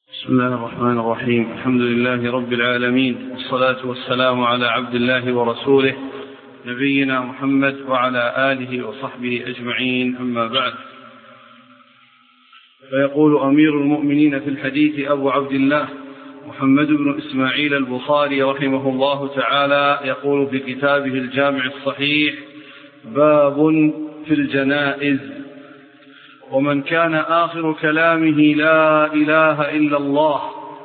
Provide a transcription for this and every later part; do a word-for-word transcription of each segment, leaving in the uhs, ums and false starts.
بسم الله الرحمن الرحيم. الحمد لله رب العالمين، والصلاة والسلام على عبد الله ورسوله نبينا محمد وعلى آله وصحبه أجمعين، أما بعد. فيقول أمير المؤمنين في الحديث أبو عبد الله محمد بن إسماعيل البخاري رحمه الله تعالى، يقول في كتابه الجامع الصحيح: باب في الجنائز: ومن كان آخر كلامه لا إله إلا الله.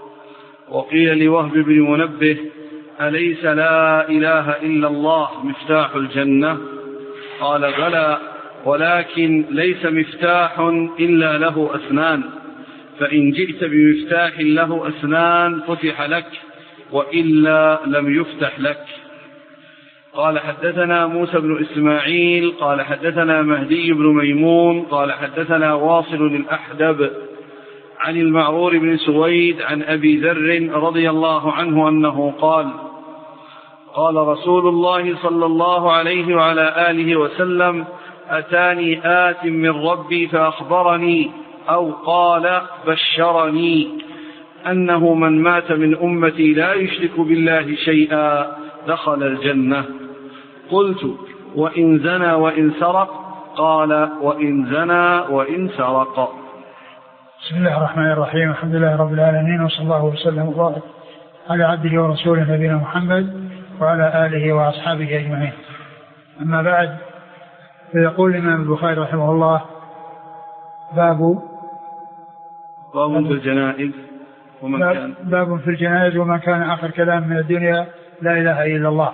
وقيل لوهب بن منبه: أليس لا إله إلا الله مفتاح الجنة؟ قال: بلى، ولكن ليس مفتاح إلا له أسنان، فإن جئت بمفتاح له أسنان فتح لك، وإلا لم يفتح لك. قال: حدثنا موسى بن إسماعيل قال حدثنا مهدي بن ميمون قال حدثنا واصل الأحدب عن المعرور بن سويد عن أبي ذر رضي الله عنه أنه قال: قال رسول الله صلى الله عليه وعلى آله وسلم: أتاني آت من ربي فأخبرني أو قال بشرني أنه من مات من أمتي لا يشرك بالله شيئا دخل الجنة. قلت: وإن زنى وإن سرق؟ قال: وإن زنى وإن سرق. بسم الله الرحمن الرحيم. الحمد لله رب العالمين، وصلى الله وسلم وبارك على عبده ورسوله نبينا محمد وعلى آله وأصحابه أجمعين، أما بعد. فيقول الإمام البخاري رحمه الله: باب باب في الجنائز ومن كان باب في الجنائز ومن كان آخر كلام من الدنيا لا إله إلا الله.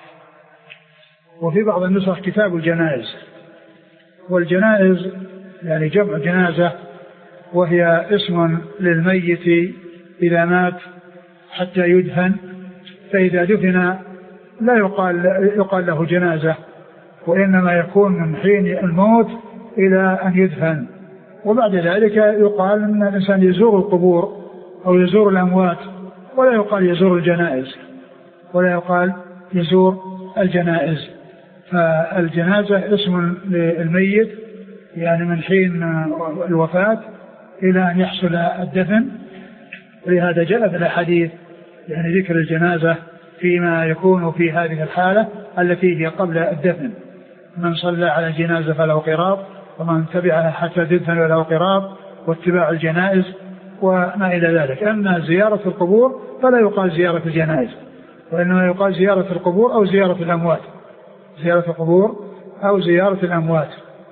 وفي بعض النسخ كتاب الجنائز. والجنائز يعني جمع جنازة، وهي اسم للميت إذا مات حتى يدفن، فإذا دفن لا يقال, يقال له جنازة، وإنما يكون من حين الموت إلى أن يدفن. وبعد ذلك يقال أن الإنسان يزور القبور أو يزور الأموات، ولا يقال يزور الجنائز ولا يقال يزور الجنائز. فالجنازة اسم للميت يعني من حين الوفاة إلى أن يحصل الدفن، ولهذا جاء في الحديث يعني ذكر الجنازة فيما يكون في هذه الحالة التي هي قبل الدفن: من صلى على الجنازة فله قراط، ومن تبعها حتى تدفن فله قراط، واتباع الجنائز وما إلى ذلك. أما زيارة القبور فلا يقال زيارة الجنائز، وإنما يقال زيارة القبور أو زيارة الأموات، زيارة القبور أو زيارة الأموات.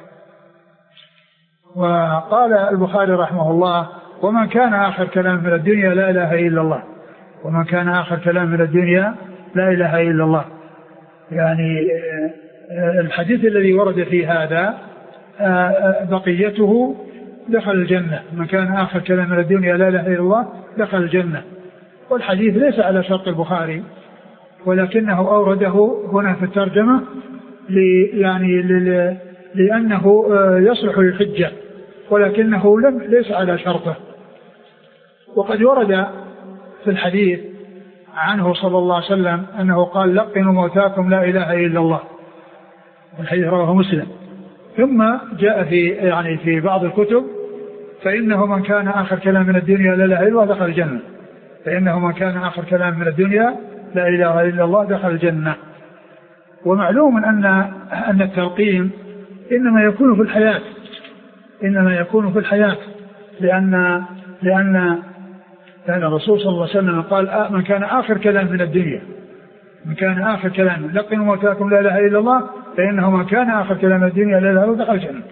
وقال البخاري رحمه الله: ومن كان آخر كلام من الدنيا لا إله إلا الله. ومن كان آخر كلام من الدنيا لا إله إلا الله، يعني الحديث الذي ورد في هذا بقيته دخل الجنة. من كان آخر كلام من الدنيا لا إله إلا الله دخل الجنة. والحديث ليس على شرط البخاري، ولكنه أورده هنا في الترجمة يعني لأنه يصلح للحجة، ولكنه لم ليس على شرطه. وقد ورد في الحديث عنه صلى الله عليه وسلم أنه قال: لقنوا موتاكم لا إله إلا الله. الحديث رواه مسلم. ثم جاء في يعني في بعض الكتب: فإنه من كان آخر كلام من الدنيا لا إله إلا الله دخل الجنة. فإنه من كان آخر كلام من الدنيا لا إله إلا الله دخل الجنة. ومعلوم أن أن التلقين إنما يكون في الحياة، إنما يكون في الحياة لأن لأن لأن الرسول صلى الله عليه وسلم قال: من كان آخر كلام من الدنيا من كان آخر كلام لقنوا موتاكم لا إله إلا الله، فإنه من كان آخر كلام من الدنيا لا إله إلا الله دخل الجنة.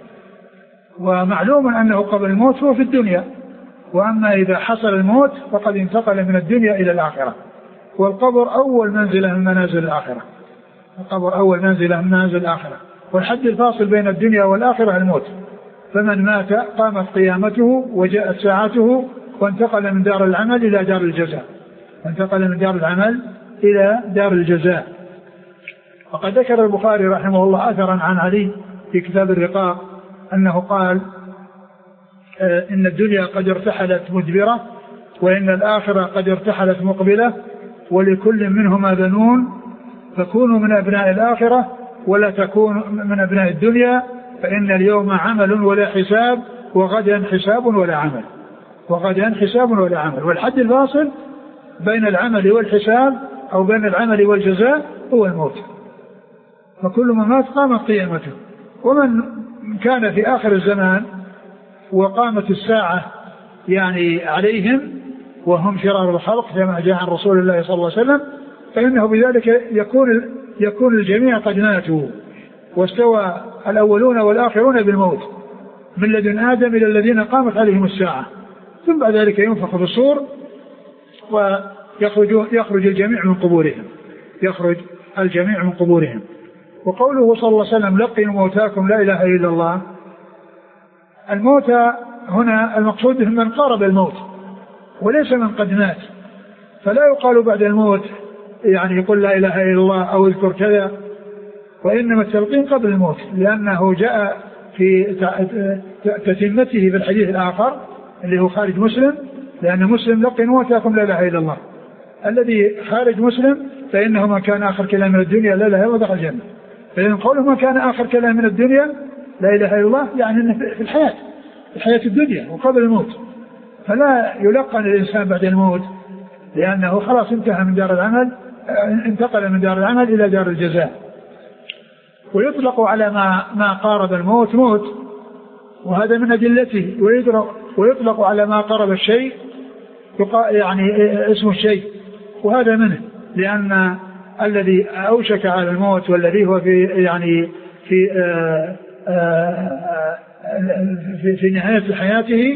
ومعلوم أنه قبل الموت هو في الدنيا، وأما إذا حصل الموت فقد انتقل من الدنيا إلى الآخرة. والقبر أول منزلة من منازل الآخرة، القبر أول منزلة من منازل الآخرة. والحد الفاصل بين الدنيا والآخرة الموت. فمن مات قامت قيامته وجاءت ساعته، وانتقل من دار العمل إلى دار الجزاء وانتقل من دار العمل إلى دار الجزاء. وقد ذكر البخاري رحمه الله أثرا عن علي في كتاب الرقاق أنه قال: إن الدنيا قد ارتحلت مدبرة، وإن الآخرة قد ارتحلت مقبلة، ولكل منهما بنون، فكونوا من أبناء الآخرة ولا تكونوا من أبناء الدنيا، فإن اليوم عمل ولا حساب، وغدا حساب ولا عمل. وغدا حساب ولا عمل. والحد الفاصل بين العمل والحساب أو بين العمل والجزاء هو الموت. فكل من مات قامت قيامته. ومن كان في آخر الزمان وقامت الساعة يعني عليهم وهم شرار الخلق كما جاء عن رسول الله صلى الله عليه وسلم فإنه بذلك يكون يكون الجميع قد ماتوا واستوى الأولون والآخرون بالموت من لدن آدم إلى الذين قامت عليهم الساعة. ثم بعد ذلك ينفخ في الصور ويخرج يخرج الجميع من قبورهم يخرج الجميع من قبورهم. وقوله صلى الله عليه وسلم لقنوا موتاكم لا إله إلا الله، الموتى هنا المقصود من قارب الموت وليس من قد مات. فلا يقال بعد الموت يعني يقول لا إله إلا الله أو اذكر كذا، وإنما التلقين قبل الموت لأنه جاء في تتمته في الحديث الآخر اللي هو خارج مسلم، لأن مسلم لقنوا موتاكم لا إله إلا الله. الذي خارج مسلم فإنه ما كان آخر كلام من الدنيا لا إله إلا الله دخل الجنة. فإن قوله ما كان آخر كلام من الدنيا لا إله إلا الله يعني أنه في الحياة في الحياة الدنيا وقبل الموت. فلا يلقن الإنسان بعد الموت لأنه خلاص انتهى من دار العمل انتقل من دار العمل إلى دار الجزاء. ويطلق على ما ما قارب الموت موت وهذا من أدلته، ويطلق على ما قارب الشيء يعني اسم الشيء وهذا منه، لأن الذي أوشك على الموت والذي هو في يعني في آآ آآ في, في نهاية حياته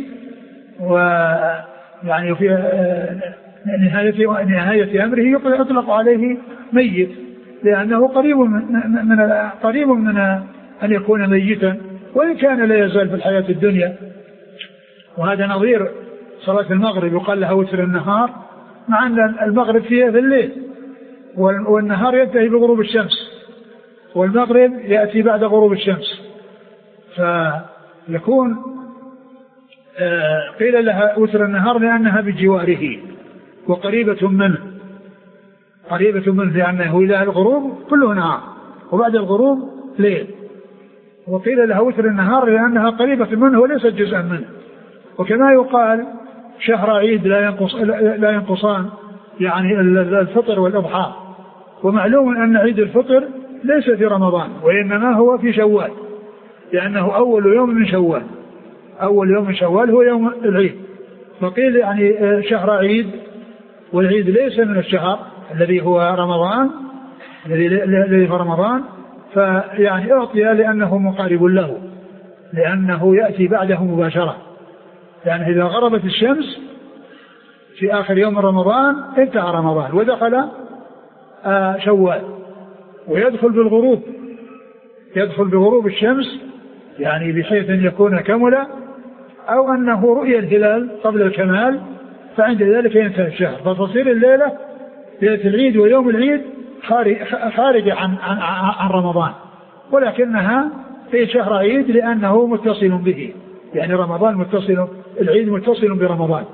ويعني في نهاية نهاية أمره يطلق عليه ميت لأنه قريب من, من قريب من أن يكون ميتا وإن كان لا يزال في الحياة الدنيا. وهذا نظير صلاة المغرب يقال لها وتر النهار مع أن المغرب فيها في الليل والنهار ينتهي بغروب الشمس والمغرب يأتي بعد غروب الشمس. فيكون قيل لها وتر النهار لأنها بجواره وقريبة منه قريبة منه لأنه إلى الغروب كله نهار وبعد الغروب ليل. وقيل لها وتر النهار لأنها قريبة منه وليست جزءا منه. وكما يقال شهر عيد لا ينقص لا ينقصان يعني الفطر والإضحى. ومعلوم أن عيد الفطر ليس في رمضان وإنما هو في شوال لأنه أول يوم من شوال أول يوم من شوال هو يوم العيد. فقيل يعني شهر عيد والعيد ليس من الشهر الذي هو رمضان الذي في رمضان فيعني أعطي لأنه مقارب له لأنه يأتي بعده مباشرة. يعني إذا غربت الشمس في آخر يوم رمضان انتهى رمضان ودخل آه شوال ويدخل بالغروب يدخل بغروب الشمس يعني بحيث أن يكون كملا أو أنه رؤية الهلال قبل الكمال فعند ذلك ينتهي الشهر. فتصير الليلة ليلة العيد ويوم العيد خارجة عن, عن, عن رمضان ولكنها في شهر عيد لأنه متصل به يعني رمضان متصل العيد متصل برمضان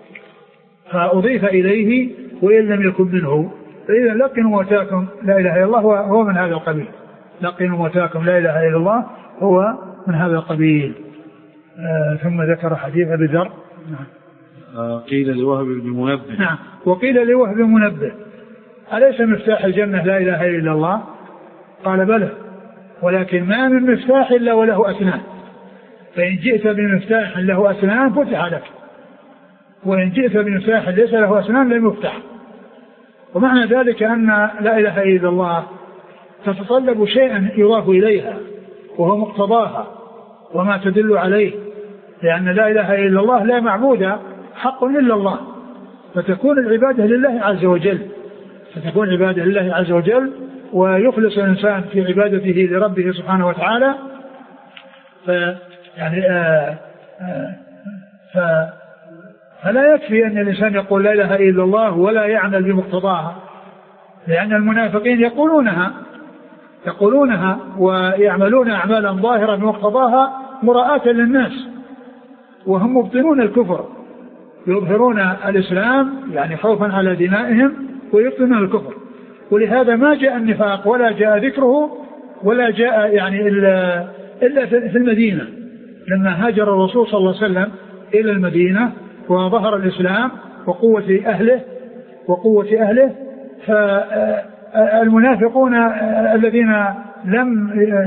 فأضيف إليه وإن لم يكن منه. فإذا لقنوا موتاكم لا إله إلا الله هو من هذا القبيل لقنوا موتاكم لا إله إلا الله هو من هذا القبيل. آه ثم ذكر حديث أبي ذر آه قيل لوهب بن منبه نعم وقيل لوهب بن منبه أليس مفتاح الجنة لا إله إلا الله؟ قال بلى ولكن ما من مفتاح إلا وله أسنان فإن جئت بمفتاح له أسنان فتح لك وإن جئت بمفتاح ليس له أسنان لم يفتح. ومعنى ذلك أن لا إله إلا الله تتطلب شيئا يضاف إليها وهو مقتضاها وما تدل عليه لأن لا إله إلا الله لا معبود حق إلا الله فتكون العبادة لله عز وجل فتكون العبادة لله عز وجل ويخلص الإنسان في عبادته لربه سبحانه وتعالى. ف يعني آآ آآ ف فلا يكفي أن الإنسان يقول لا إله إلا الله ولا يعمل بمقتضاها لأن المنافقين يقولونها يقولونها ويعملون أعمالا ظاهرة بمقتضاها مراءة للناس وهم مبطنون الكفر يظهرون الإسلام يعني خوفا على دمائهم ويبطنون الكفر. ولهذا ما جاء النفاق ولا جاء ذكره ولا جاء يعني إلا, إلا في المدينة لما هاجر الرسول صلى الله عليه وسلم إلى المدينة وظهر الإسلام وقوة أهله وقوة أهله فالمنافقون الذين لم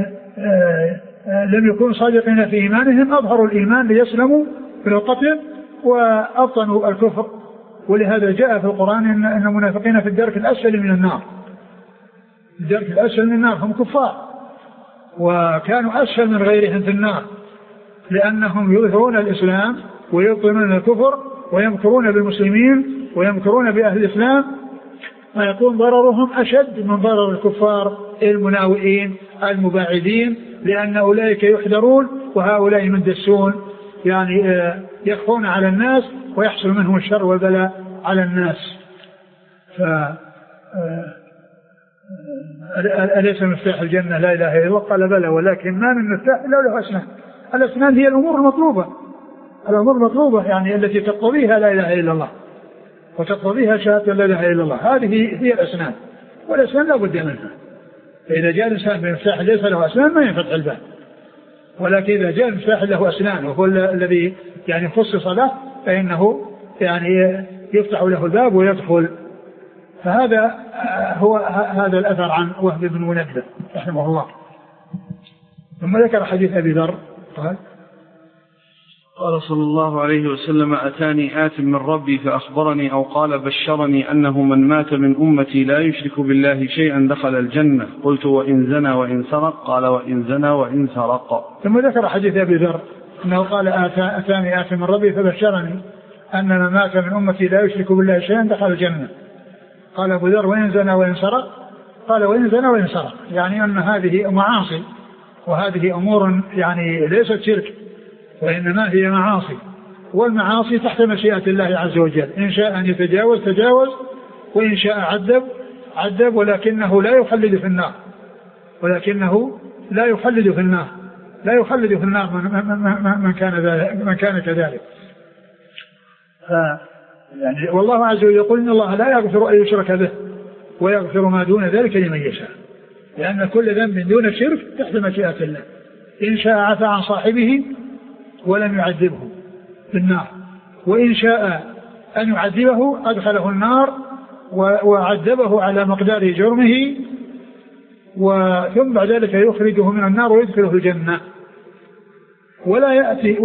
لم يكونوا صادقين في إيمانهم أظهروا الإيمان ليسلموا من القتل وأبطنوا الكفر. ولهذا جاء في القرآن أن المنافقين في الدرك الأسفل من النار، الدرك الأسفل من النار هم كفار وكانوا أسفل من غيرهم في النار لأنهم يظهرون الإسلام ويبطنون الكفر ويمكرون بالمسلمين ويمكرون بأهل الإسلام، فيكون ضررهم أشد من ضرر الكفار المناوئين المباعدين، لأن أولئك يحذرون وهؤلاء مندسون يعني يخفون على الناس ويحصل منهم الشر والبلاء على الناس. ف أليس مفتاح الجنة لا إله إلا الله؟ قال بلى، ولكن ما من مفتاح إلا له أسنان. الأسنان هي الأمور المطلوبة، الأمور المطلوبة يعني التي تقتضيها لا إله إلا الله وتقتضيها شهادة لا إله إلا الله، هذه هي الأسنان، والأسنان لا بد منها. فإذا جاء الإنسان بمفتاح ليس له أسنان ما ينفتح الباب، ولكن إذا جاء المفتاح له أسنان وهو الذي يعني خصص له فإنه يعني يفتح له الباب ويدخل. فهذا هو هذا الأثر عن وهب بن منبه رحمه الله. ثم ذكر حديث أبي ذر قال قال صلى الله عليه وسلم: أتاني آت من ربي فأخبرني أو قال بشرني أنه من مات من أمتي لا يشرك بالله شيئا دخل الجنة. قلت: وإن زنى وإن سرق؟ قال: وإن زنى وإن سرق. ثم ذكر حديث أبي ذر أنه قال: أتاني آت من ربي فبشرني أن من مات من أمتي لا يشرك بالله شيئا دخل الجنة. قال أبو ذر: وإن زنى وإن سرق؟ قال: وإن زنى وإن سرق، يعني أن هذه معاصي وهذه أمور يعني ليست شرك وإنما هي معاصي، والمعاصي تحت مشيئة الله عز وجل، إن شاء أن يتجاوز تجاوز وإن شاء عذب عذب، ولكنه لا يخلد في النار، ولكنه لا يخلد في النار لا يخلد في النار من, من, من, كان, من كان كذلك. يعني والله عز وجل يقول: إن الله لا يغفر أن يشرك به ويغفر ما دون ذلك لمن يشاء، لأن كل ذنب دون الشرك تحت مشيئة الله، إن شاء عفى عن صاحبه ولم يعذبه بالنار، وإن شاء أن يعذبه أدخله النار وعذبه على مقدار جرمه، وثم بعد ذلك يخرجه من النار ويدخله الجنة ولا يأتي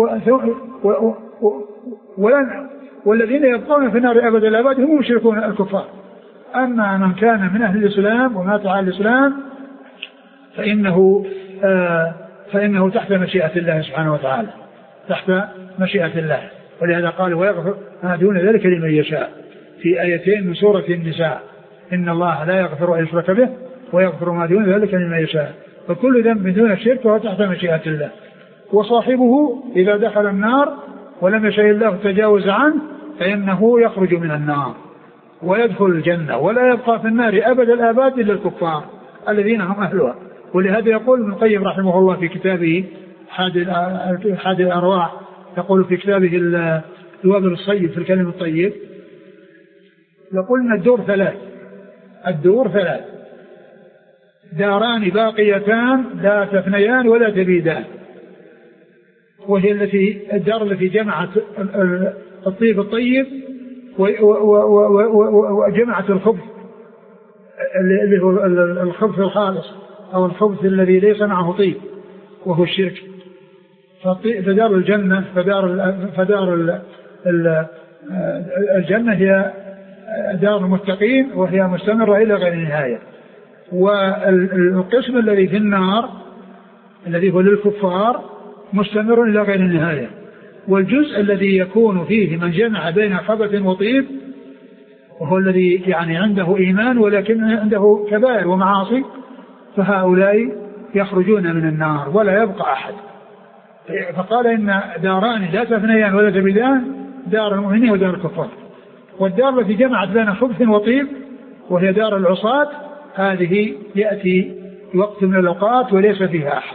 ولن والذين يبقون في النار أبد الآباد هم مشركون الكفار. أما من كان من أهل الإسلام ومات على الإسلام فإنه آه فإنه تحت مشيئة الله سبحانه وتعالى، تحت مشيئة الله. ولهذا قال: ويغفر ما دون ذلك لمن يشاء في آيتين من سورة النساء: إن الله لا يغفر أن يشرك به ويغفر ما دون ذلك لمن يشاء. فكل ذنب دون الشرك هو تحت مشيئة الله، وصاحبه إذا دخل النار ولم يشاء الله تجاوز عنه فإنه يخرج من النار ويدخل الجنة، ولا يبقى في النار أبد الآباد إلا الكفار الذين هم أهلها. ولهذا يقول ابن القيم رحمه الله في كتابه حاد الأرواح، يقول في كتابه الوابل الصيب في الكلم الطيب، يقول إن الدور ثلاث الدور ثلاث داران باقيتان لا تفنيان ولا تبيدان، وهي التي الدار التي جمعت الطيب الطيب وجمعت الخبث اللي هو الخبث الخالص أو الخبث الذي ليس معه طيب وهو الشرك. فدار الجنة فدار فدار الجنة هي دار المتقين وهي مستمرة إلى غير نهاية. والقسم الذي في النار الذي هو للكفار مستمر إلى غير النهاية. والجزء الذي يكون فيه من جمع بين خبث وطيب وهو الذي يعني عنده إيمان ولكن عنده كبائر ومعاصي، فهؤلاء يخرجون من النار ولا يبقى أحد. فقال إن داران لا تفنيان ولا تبيدان، دار المؤمنين ودار الكفار. والدار التي جمعت بين خبث وطيب وهي دار العصاة هذه يأتي وقت من الأوقات وليس فيها أحد،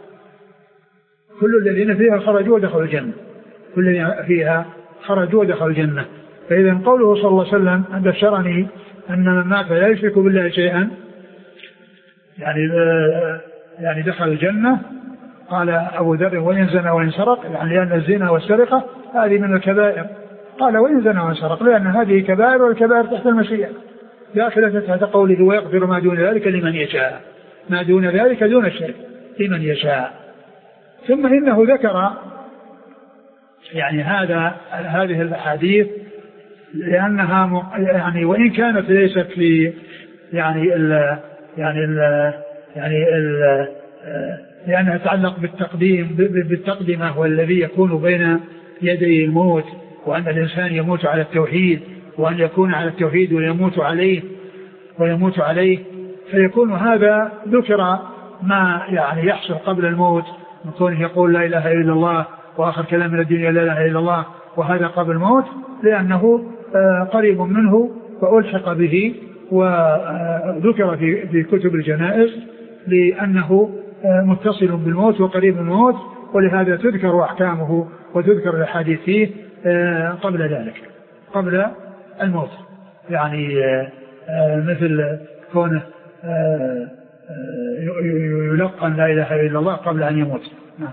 كل الذين فيها خرجوا ودخلوا الجنة، كل الذين فيها خرجوا ودخلوا الجنة. فإذا قوله صلى الله عليه وسلم: أن بشرني أن من مات لا يشرك بالله شيئا يعني يعني دخل الجنة. قال أبو ذر: وإن زنى وإن سرق، يعني لأن الزنا والسرقة هذه من الكبائر قال وإن زنى وسرق، لأن هذه كبائر، والكبائر تحت المشيئة داخلة تحت قوله ويغفر ما دون ذلك لمن يشاء، ما دون ذلك دون الشرك لمن يشاء. ثم إنه ذكر يعني هذا هذه الأحاديث لأنها يعني وإن كانت ليست في يعني ال يعني ال يعني ال لأنها تتعلق بالتقديم بالتقدمة والذي يكون بين يدي الموت، وأن الإنسان يموت على التوحيد، وأن يكون على التوحيد ويموت عليه ويموت عليه فيكون هذا ذكر ما يعني يحصل قبل الموت من كونه يقول لا إله إلا الله وآخر كلام من الدنيا لا إله إلا الله، وهذا قبل الموت لأنه قريب منه وألحق به وذكر في في كتب الجنائز لأنه متصل بالموت وقريب من الموت، ولهذا تذكر أحكامه وتذكر الأحاديث فيه قبل ذلك قبل الموت، يعني مثل كونه يلقن لا إله إلا الله قبل أن يموت. نعم.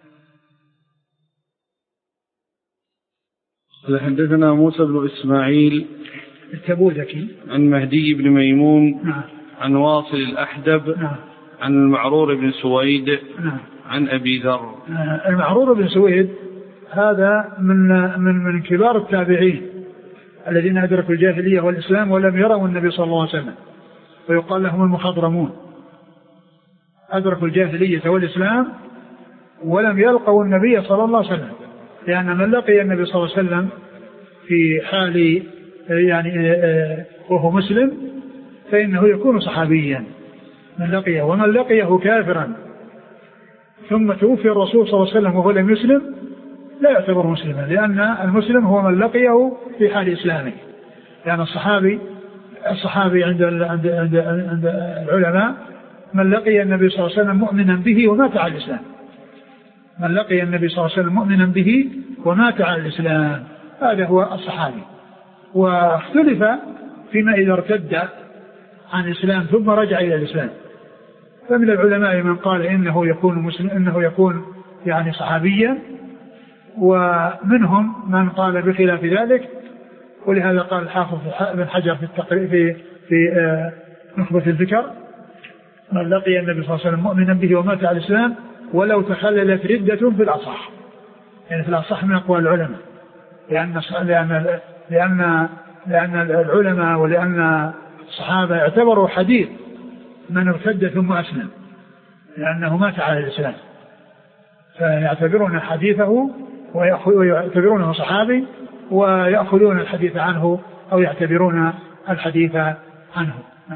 حدثنا موسى بن إسماعيل التبوذكي عن مهدي بن ميمون نعم. عن واصل الأحدب نعم. عن المعرور بن سويد نعم. عن أبي ذر. المعرور بن سويد هذا من من من كبار التابعين الذين أدركوا الجاهلية والإسلام ولم يروا النبي صلى الله عليه وسلم، ويقال لهم المخضرمون، أدركوا الجاهلية والإسلام ولم يلقوا النبي صلى الله عليه وسلم، لأن من لقي النبي صلى الله عليه وسلم في حال يعني وهو مسلم فإنه يكون صحابيا من لقيه، ومن لقيه كافرا ثم توفي الرسول صلى الله عليه وسلم وهو لم يسلم لا يعتبر مسلما، لأن المسلم هو من لقيه في حال إسلامه، لأن الصحابي الصحابي عند عند عند, عند العلماء من لقي النبي صلى الله عليه وسلم مؤمنا به ومات على الإسلام، من لقي النبي صلى الله عليه وسلم مؤمنا به ومات على الإسلام هذا هو الصحابي. واختلف فيما إذا ارتد عن الإسلام ثم رجع إلى الإسلام، فمن العلماء من قال إنه يكون مسلم إنه يكون يعني صحابيا، ومنهم من قال بخلاف ذلك، ولهذا قال الحافظ بن حجر في التقريب في في آه نخبة الذكر من لقي النبي صلى الله عليه وسلم مؤمنا به ومات على الإسلام ولو تخللت ردة في الأصح، يعني في الأصح من أقوال العلماء، لأن لأن لأن لأن العلماء ولأن الصحابة اعتبروا حديث من ارتد ثم أسلم لأنه مات على الإسلام، فيعتبرون حديثه ويعتبرونه صحابي ويأخذون الحديث عنه أو يعتبرون الحديث عنه.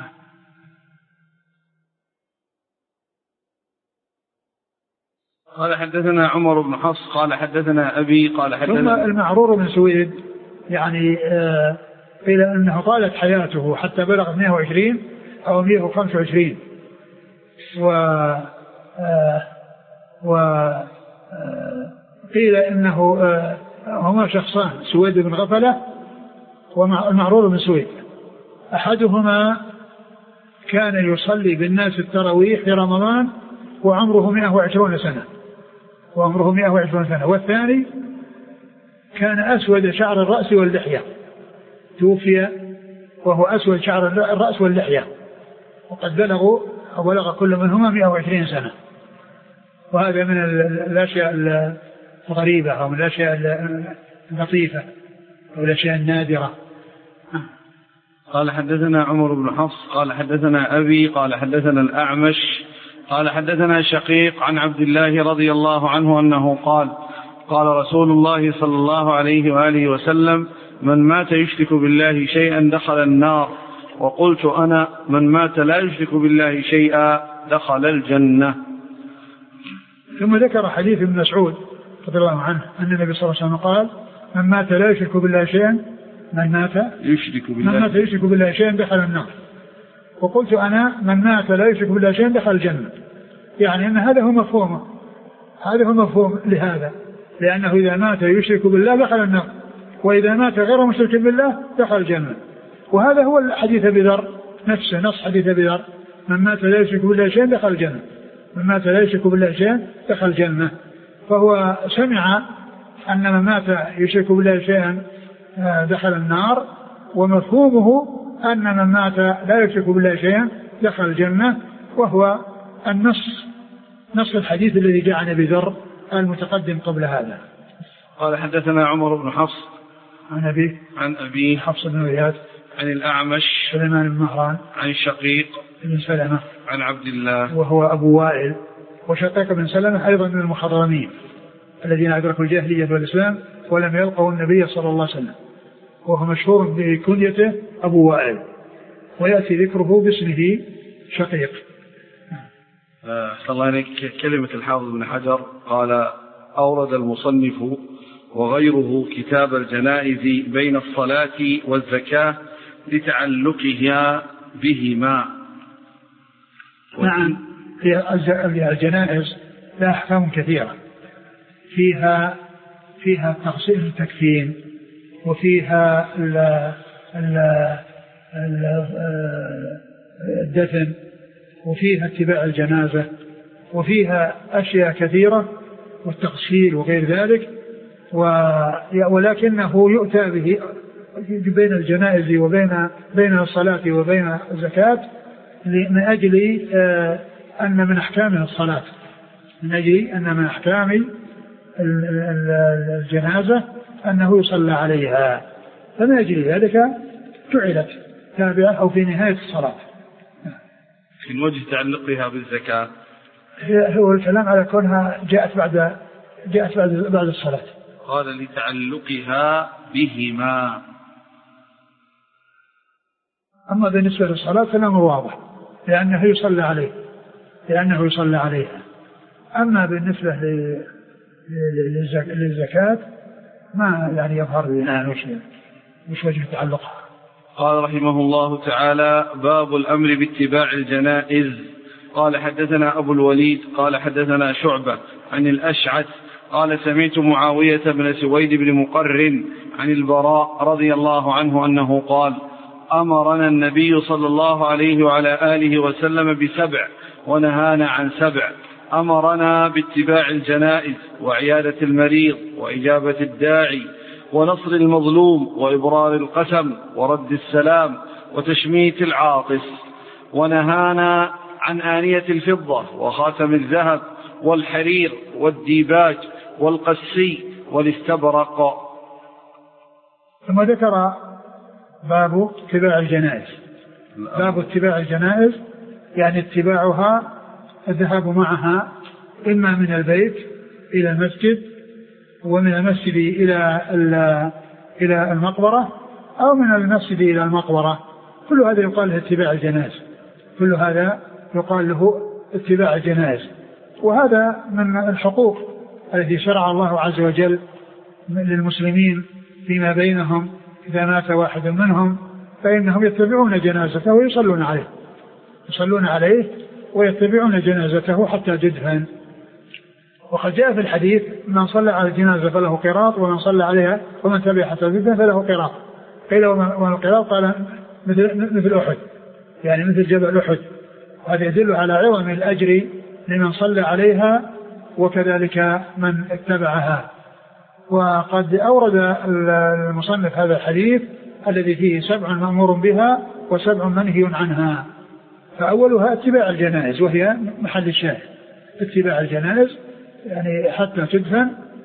قال حدثنا عمر بن حفص قال حدثنا أبي قال حدثنا. ثم المعرور بن سويد يعني آه قيل أنه طالت حياته حتى بلغ مئة وعشرين أو مئة وخمسة وعشرين، و آه و آه قيل إنه آه هما شخصان سويد بن غفلة والمعرور بن سويد، أحدهما كان يصلي بالناس التراويح في رمضان وعمره مئة وعشرين سنة وعمره مئة وعشرين سنة، والثاني كان أسود شعر الرأس واللحية، توفي وهو أسود شعر الرأس واللحية، وقد بلغوا أو بلغ كل منهما مئة وعشرين سنة، وهذا من الأشياء الغريبة أو من الأشياء اللطيفة أو الأشياء النادرة. قال حدثنا عمر بن حفص قال حدثنا أبي قال حدثنا الأعمش قال حدثنا شقيق عن عبد الله رضي الله عنه أنه قال قال رسول الله صلى الله عليه وآله وسلم من مات يشرك بالله شيئا دخل النار، وقلت أنا من مات لا يشرك بالله شيئا دخل الجنة. ثم ذكر حديث ابن مسعود رضي الله عنه أن النبي صلى الله عليه وسلم قال من مات لا يشرك بالله شيئا من مات يشرك بالله, من مات يشرك بالله شيئا دخل النار، وقلت أنا من مات لا يشرك بالله شيئا دخل الجنة، يعني أن هذا هو مفهومه، هذا هو مفهوم لهذا، لأنه إذا مات يشرك بالله دخل النار، وإذا مات غير مشرك بالله دخل الجنة، وهذا هو الحديث بذر نفسه، نص حديث بذر من مات لا يشرك بالله شيئا دخل الجنة، من مات لا يشرك بالله شيئا دخل الجنة، فهو سمع أن من مات يشرك بالله شيئا دخل النار، ومفهومه أن من مات لا يشرك بالله شيئا دخل الجنة، وهو النص نص الحديث الذي جاء عن أبي ذر المتقدم قبل هذا. قال حدثنا عمر بن حفص عن أبي عن أبي حفص بن غياث عن الأعمش سليمان بن مهران عن شقيق بن سلمة عن عبد الله وهو أبو وائل، وشقيق بن سلمة أيضا من المخضرمين الذين أدركوا الجاهلية والإسلام ولم يلقوا النبي صلى الله عليه وسلم، وهو مشهور بكنيته أبو وائل، ويأتي ذكره باسمه شقيق. صلى الله عليك. كلمة الحافظ بن حجر قال أورد المصنف وغيره كتاب الجنائز بين الصلاة والزكاة لتعلقها بهما. نعم، في الجنائز لها أحكام كثيرة، فيها فيها تغسيل التكفين، وفيها ال ال ال الدفن، وفيها اتباع الجنازة، وفيها أشياء كثيرة والتغسيل وغير ذلك، ولكنه يؤتى به بين الجنائز وبين بين الصلاة وبين الزكاة من أجل أن من أحكام الصلاة، من أجل أن من أحكام الجنازة أنه يصلى عليها، فمن أجل ذلك جعلت تابعة أو في نهاية الصلاة. من وجه تعلقها بالزكاة هو الكلام على كونها جاءت بعد جاءت بعد بعد الصلاة. قال لتعلقها بهما. أما بالنسبة للصلاة كلامه واضح، لأنه يصلى عليه لأنه يصلى عليها. أما بالنسبة للزكاة ما يعني يظهر لنا وش وش وجه تعلقها. قال رحمه الله تعالى: باب الأمر باتباع الجنائز. قال حدثنا أبو الوليد قال حدثنا شعبة عن الأشعث قال سمعت معاوية بن سويد بن مقرن عن البراء رضي الله عنه أنه قال: أمرنا النبي صلى الله عليه وعلى آله وسلم بسبع ونهانا عن سبع. أمرنا باتباع الجنائز وعيادة المريض وإجابة الداعي ونصر المظلوم وإبرار القسم ورد السلام وتشميت العاطس، ونهانا عن آنية الفضة وخاتم الذهب والحرير والديباج والقسي والاستبرق. ثم ذكر باب اتباع الجنائز. باب اتباع الجنائز يعني اتباعها، الذهاب معها إما من البيت إلى المسجد، ومن المسجد إلى إلى المقبرة، أو من المسجد إلى المقبرة. كل هذا يقال له اتباع الجنائز، كل هذا يقال له اتباع الجنائز. وهذا من الحقوق التي شرع الله عز وجل للمسلمين فيما بينهم. إذا مات واحد منهم فإنهم يتبعون جنازته ويصلون عليه يصلون عليه ويتبعون جنازته حتى تدفن. وقد جاء في الحديث: من صلى على الجنازة فله قراط، ومن صلى عليها ومن تبع حتى تدفن فله قراط. قيل ومن القراط؟ قال مثل مثل أحد، يعني مثل جبل أحد. وهذا يدل على عظم الأجر لمن صلى عليها وكذلك من اتبعها. وقد أورد المصنف هذا الحديث الذي فيه سبع مأمور بها وسبع منهي عنها. فأولها اتباع الجنائز، وهي محل الشاهد، اتباع الجنائز يعني حتى تدفن،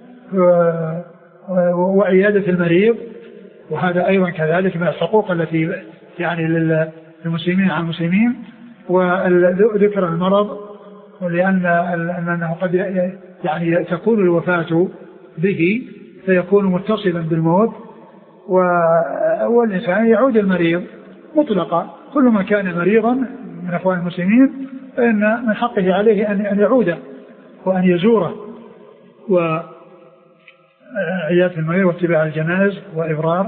وعيادة المريض، وهذا أيضا كذلك من الحقوق التي يعني للمسلمين على المسلمين. وذكر المرض، لأن أنه قد يعني تكون الوفاة به فيكون متصلا بالموت، والإنسان يعود المريض مطلقا. كل ما كان مريضا من أخوان المسلمين فإن من حقه عليه أن يعود وأن يزوره. وعيادة المريض واتباع الجنائز وإبرار.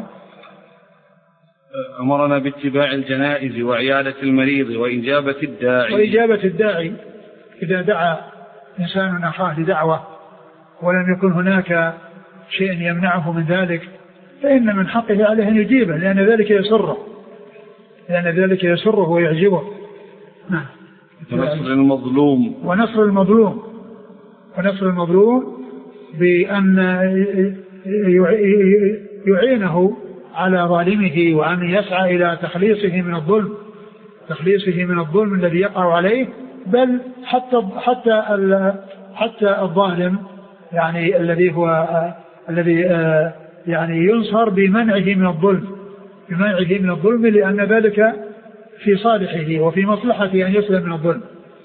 أمرنا باتباع الجنائز وعيادة المريض وإجابة الداعي. وإجابة الداعي إذا دعا إنسان أخاه لدعوة ولم يكن هناك شيء يمنعه من ذلك فإن من حقه عليه أن يجيبه، لأن ذلك يسره لأن ذلك يسره ويعجبه. نعم. ونصر المظلوم ونصر المظلوم ونصر المظلوم بأن يعينه على ظالمه وأن يسعى إلى تخليصه من الظلم تخليصه من الظلم الذي يقع عليه، بل حتى حتى حتى الظالم يعني الذي هو آه الذي آه يعني ينصر بمنعه من الظلم بمنعه من الظلم لأن ذلك في صالحه وفي مصلحته أن يسلم من الظلم.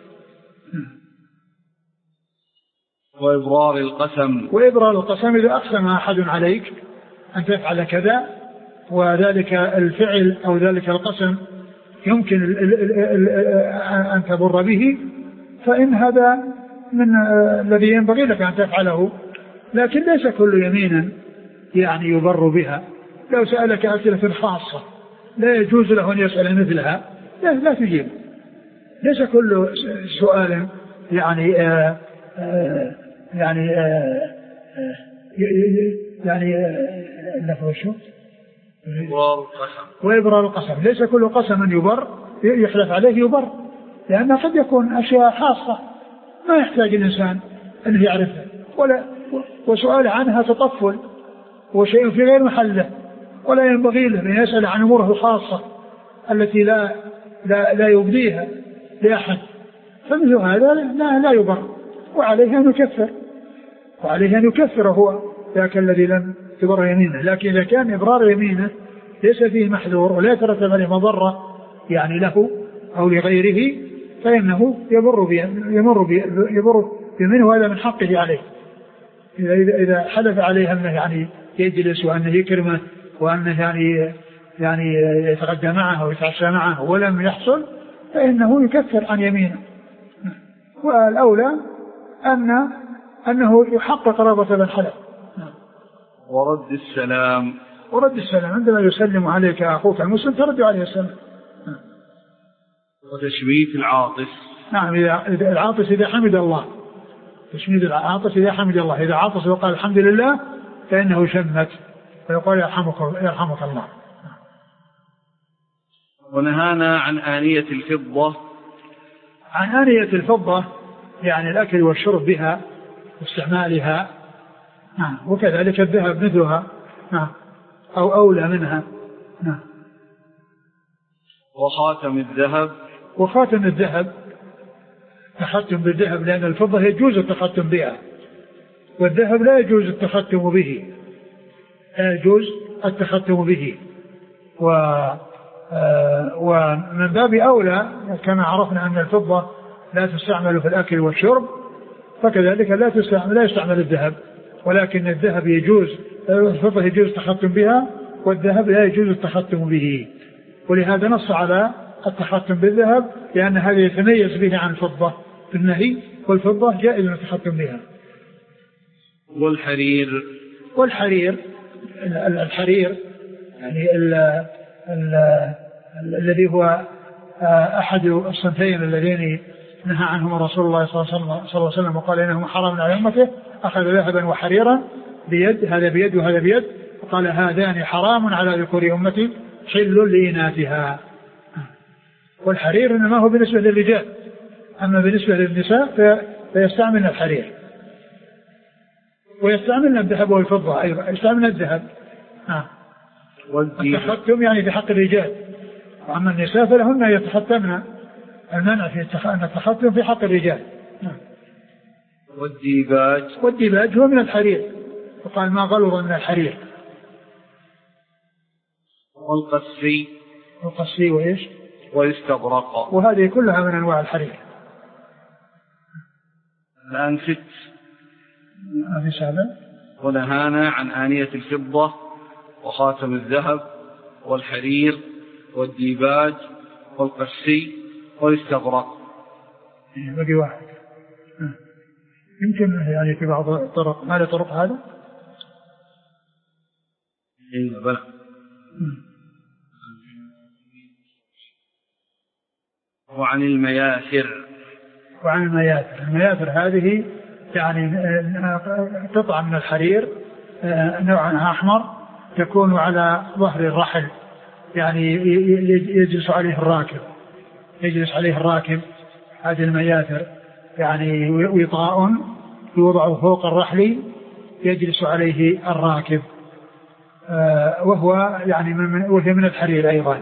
وإبرار القسم وإبرار القسم إذا أقسم أحد عليك أن تفعل كذا وذلك الفعل أو ذلك القسم يمكن أن تبر به، فإن هذا من الذي ينبغي لك أن تفعله، لكن ليس كل يمين يعني يبر بها. لو سألك أسئلة خاصة لا يجوز له أن يسأل مثلها، لا, لا تجيب. ليس كل سؤال يعني آآ آآ يعني آآ يعني لفظ شو إبرار القسم وإبرار القسم، ليس كل قسم يبر يحلف عليه يبر، لأنه قد يكون أشياء خاصة ما يحتاج الإنسان أن يعرفها، ولا وسؤال عنها تطفل وشيء في غير محله، ولا ينبغي له أن يسأل عن أموره الخاصة التي لا لا, لا يبديها لأحد، فمثل هذا لا, لا يبر، وعليه أن يكفر وعليه أن يكفر هو ذاك الذي لم تبر يمينه. لكن إذا كان إبرار يمينه ليس فيه محذور ولا يترتب عليه مضرة يعني له أو لغيره، فإنه يبر بي يمر بي يبر بمنه، هذا من حقه عليه. إذا إذا حلف عليه أنه يعني يجلس وأنه يكرمه وأنه يعني يعني يتغدى معه ويتعشى معه ولم يحصل، فإنه يكفر عن يمينه. والأولى أن أنه يحقق رغبة الحلف. ورد السلام ورد السلام عندما يسلم عليك أخوك المسلم ترد عليه السلام. وتشميت العاطس. نعم، إذا العاطس إذا حمد الله، تشميت العاطس إذا حمد الله، إذا عاطس وقال الحمد لله فإنه شمت ويقول يرحمك يرحمك الله. ونهانا عن آنية الفضة. عن آنية الفضة يعني الأكل والشرب بها واستعمالها، نعم، وكذلك الذهب مثلها، نعم، أو أولى منها، نعم. وخاتم الذهب. وخاتم الذهب تختم بالذهب، لأن الفضة يجوز التختم بها والذهب لا يجوز التختم به لا يجوز التختم به و آه ومن باب أولى كما عرفنا أن الفضة لا تستعمل في الأكل والشرب، فكذلك لا تستعمل لا يستعمل الذهب، ولكن الذهب يجوز الفضة يجوز التختم بها والذهب لا يجوز التختم به، ولهذا نص على التختم بالذهب لأن هذا يتميز به عن الفضة في النهي، والفضة جائز التختم بها. والحرير. والحرير الحرير يعني ال ال الذي هو أحد الصنفين اللذين نهى عنهما رسول الله صلى الله عليه وسلم وقال إنهم حرام على أمته، أخذ ذهبا وحريرا بيد، هذا بيد وهذا بيد، وقال هذان حرام على ذكور أمتي حل لإناثها. والحرير إنما هو بالنسبة للرجال، أما بالنسبة للنساء فيستعملن الحرير ويستعملن الذهب والفضة أيضا، يستعملن الذهب. آه. التختم يعني بحق الرجال، وأما النساء فلهن يتختمن، المنع في التختم في حق الرجال. آه. والديباج. والديباج هو من الحرير، وقال ما غلظ من الحرير. والقسي. والقسي وإيش؟ والاستبرق. وهذه كلها من أنواع الحرير. الآن ست. هذه سابع. ونهانا عن آنية الفضة وخاتم الذهب والحرير والديباج والقسي والاستبرق. بقي واحد يمكن يعني في بعض الطرق. ما له طرق هذا؟ إيه بلى. وعن المياثر. وعن المياثر. المياثر هذه يعني قطعة من الحرير نوعها أحمر تكون على ظهر الرحل، يعني يجلس عليه الراكب يجلس عليه الراكب هذه المياثر يعني وطاء يوضع فوق الرحل يجلس عليه الراكب. وهو يعني من وهي من الحرير أيضا.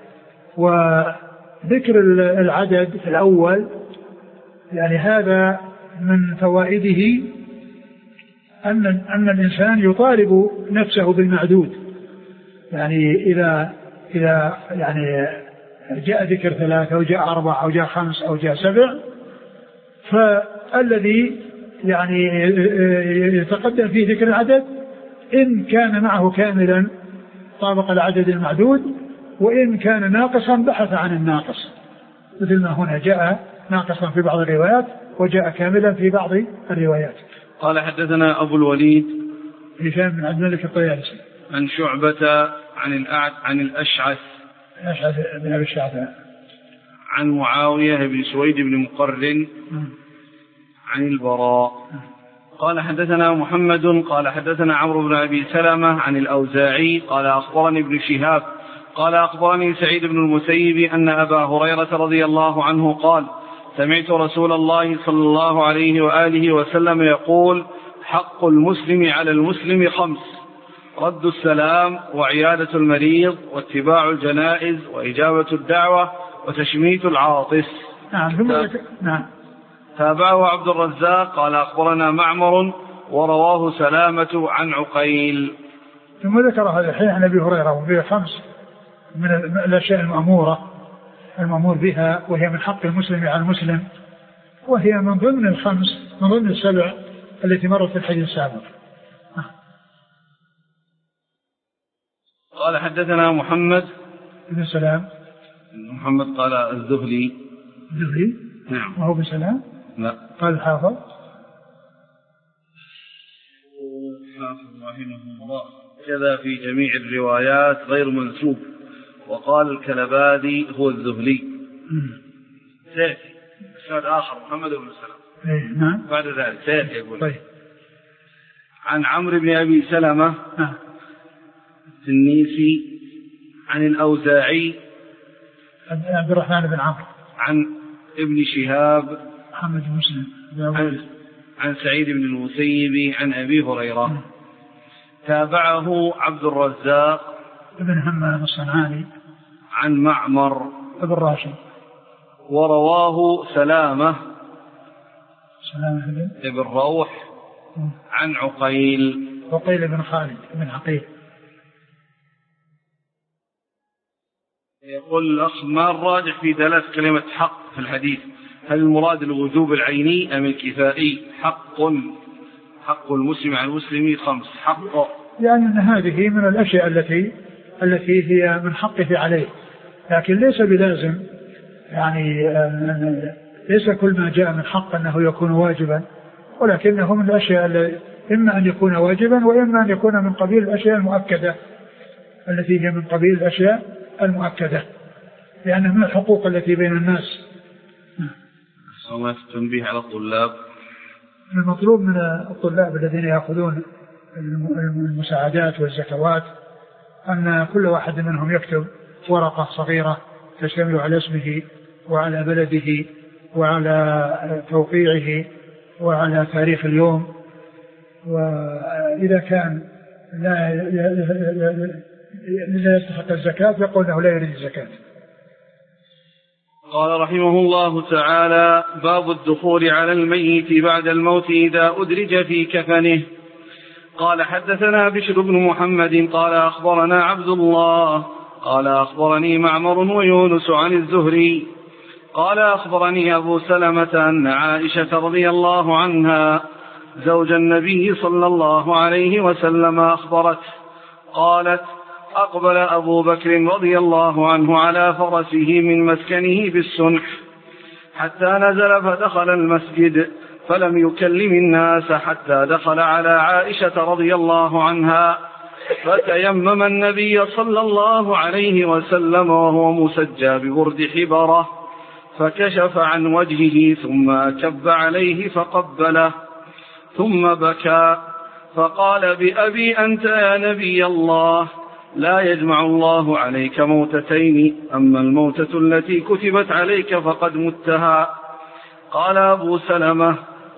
وذكر العدد الأول يعني هذا من فوائده أن أن الإنسان يطالب نفسه بالمعدود، يعني إذا إذا يعني جاء ذكر ثلاثة أو جاء أربعة أو جاء خمس أو جاء سبع، فالذي يعني يتقدم فيه ذكر العدد إن كان معه كاملا طابق العدد المعدود، وإن كان ناقصا بحث عن الناقص، مثل ما هنا جاء ناقصا في بعض الروايات وجاء كاملا في بعض الروايات. قال حدثنا أبو الوليد هشام بن عبد الملك الطيالسي عن شعبة عن الأعد عن الأشعث الأشعث بن أبي الشعثاء عن معاوية بن سويد بن مقرن عن البراء قال حدثنا محمد قال حدثنا عمرو بن أبي سلمة عن الأوزاعي قال أخبرني ابن شهاب قال أخبرني سعيد بن المسيب أن أبا هريرة رضي الله عنه قال سمعت رسول الله صلى الله عليه وآله وسلم يقول حق المسلم على المسلم خمس: رد السلام، وعيادة المريض، واتباع الجنائز، وإجابة الدعوة، وتشميت العاطس. نعم. نعم. تابعه عبد الرزاق قال أخبرنا معمر ورواه سلامة عن عقيل. ثم ذكر هذا الحين عن أبي هريرة وفيه خمس من الأشياء المأمورة المأمور بها، وهي من حق المسلم على المسلم، وهي من ضمن الخمس من ضمن السبع التي مرت في الحديث السابق. قال حدثنا محمد بن سلام. محمد قال الزهري. الزهري نعم. وهو بن سلام. لا. قال الحافظ حافظ رحمه الله كذا في جميع الروايات غير منسوب. وقال الكلبادي هو الزهري. سيأتي إسناد آخر محمد بن سلام. إيه نعم. بعد ذلك سيأتي يقول. طيب. عن عمرو بن أبي سلمة نعم. التنيسي عن الأوزاعي عبد الرحمن بن عمرو عن ابن شهاب محمد بن مسلم عن, عن سعيد بن المسيب عن أبي هريرة. م. تابعه عبد الرزاق ابن همام الصنعاني عن معمر ابن راشد، ورواه سلامة سلامة ابن روح م. عن عقيل عقيل بن خالد بن عقيل. يقول الأخ ما الراجح في دلالة كلمة حق في الحديث؟ هل المراد الوجوب العيني أم الكفائي؟ حق حق المسلم على المسلم خمس حق، يعني أن هذه من الأشياء التي التي هي من حقه عليه، لكن ليس بلازم، يعني ليس كل ما جاء من حق أنه يكون واجبا، ولكنه من الأشياء التي إما أن يكون واجبا وإما أن يكون من قبيل الأشياء المؤكدة التي هي من قبيل الأشياء المؤكدة، لأنها من الحقوق التي بين الناس. وما التنبيه على الطلاب. المطلوب من الطلاب الذين يأخذون المساعدات والزكوات أن كل واحد منهم يكتب ورقة صغيرة تشتمل على اسمه وعلى بلده وعلى توقيعه وعلى تاريخ اليوم، وإذا كان لا لا يستحق الزكاة يقول أنه لا يريد الزكاة. قال رحمه الله تعالى: باب الدخول على الميت بعد الموت إذا أدرج في كفنه. قال حدثنا بشر بن محمد قال أخبرنا عبد الله قال أخبرني معمر ويونس عن الزهري قال أخبرني أبو سلمة أن عائشة رضي الله عنها زوج النبي صلى الله عليه وسلم أخبرت قالت: أقبل أبو بكر رضي الله عنه على فرسه من مسكنه في السنح حتى نزل فدخل المسجد فلم يكلم الناس حتى دخل على عائشة رضي الله عنها، فتيمم النبي صلى الله عليه وسلم وهو مسجى ببرد حبرة فكشف عن وجهه ثم أكب عليه فقبله ثم بكى فقال: بأبي أنت يا نبي الله، لا يجمع الله عليك موتتين، أما الموتة التي كتبت عليك فقد متها. قال أبو سلمة: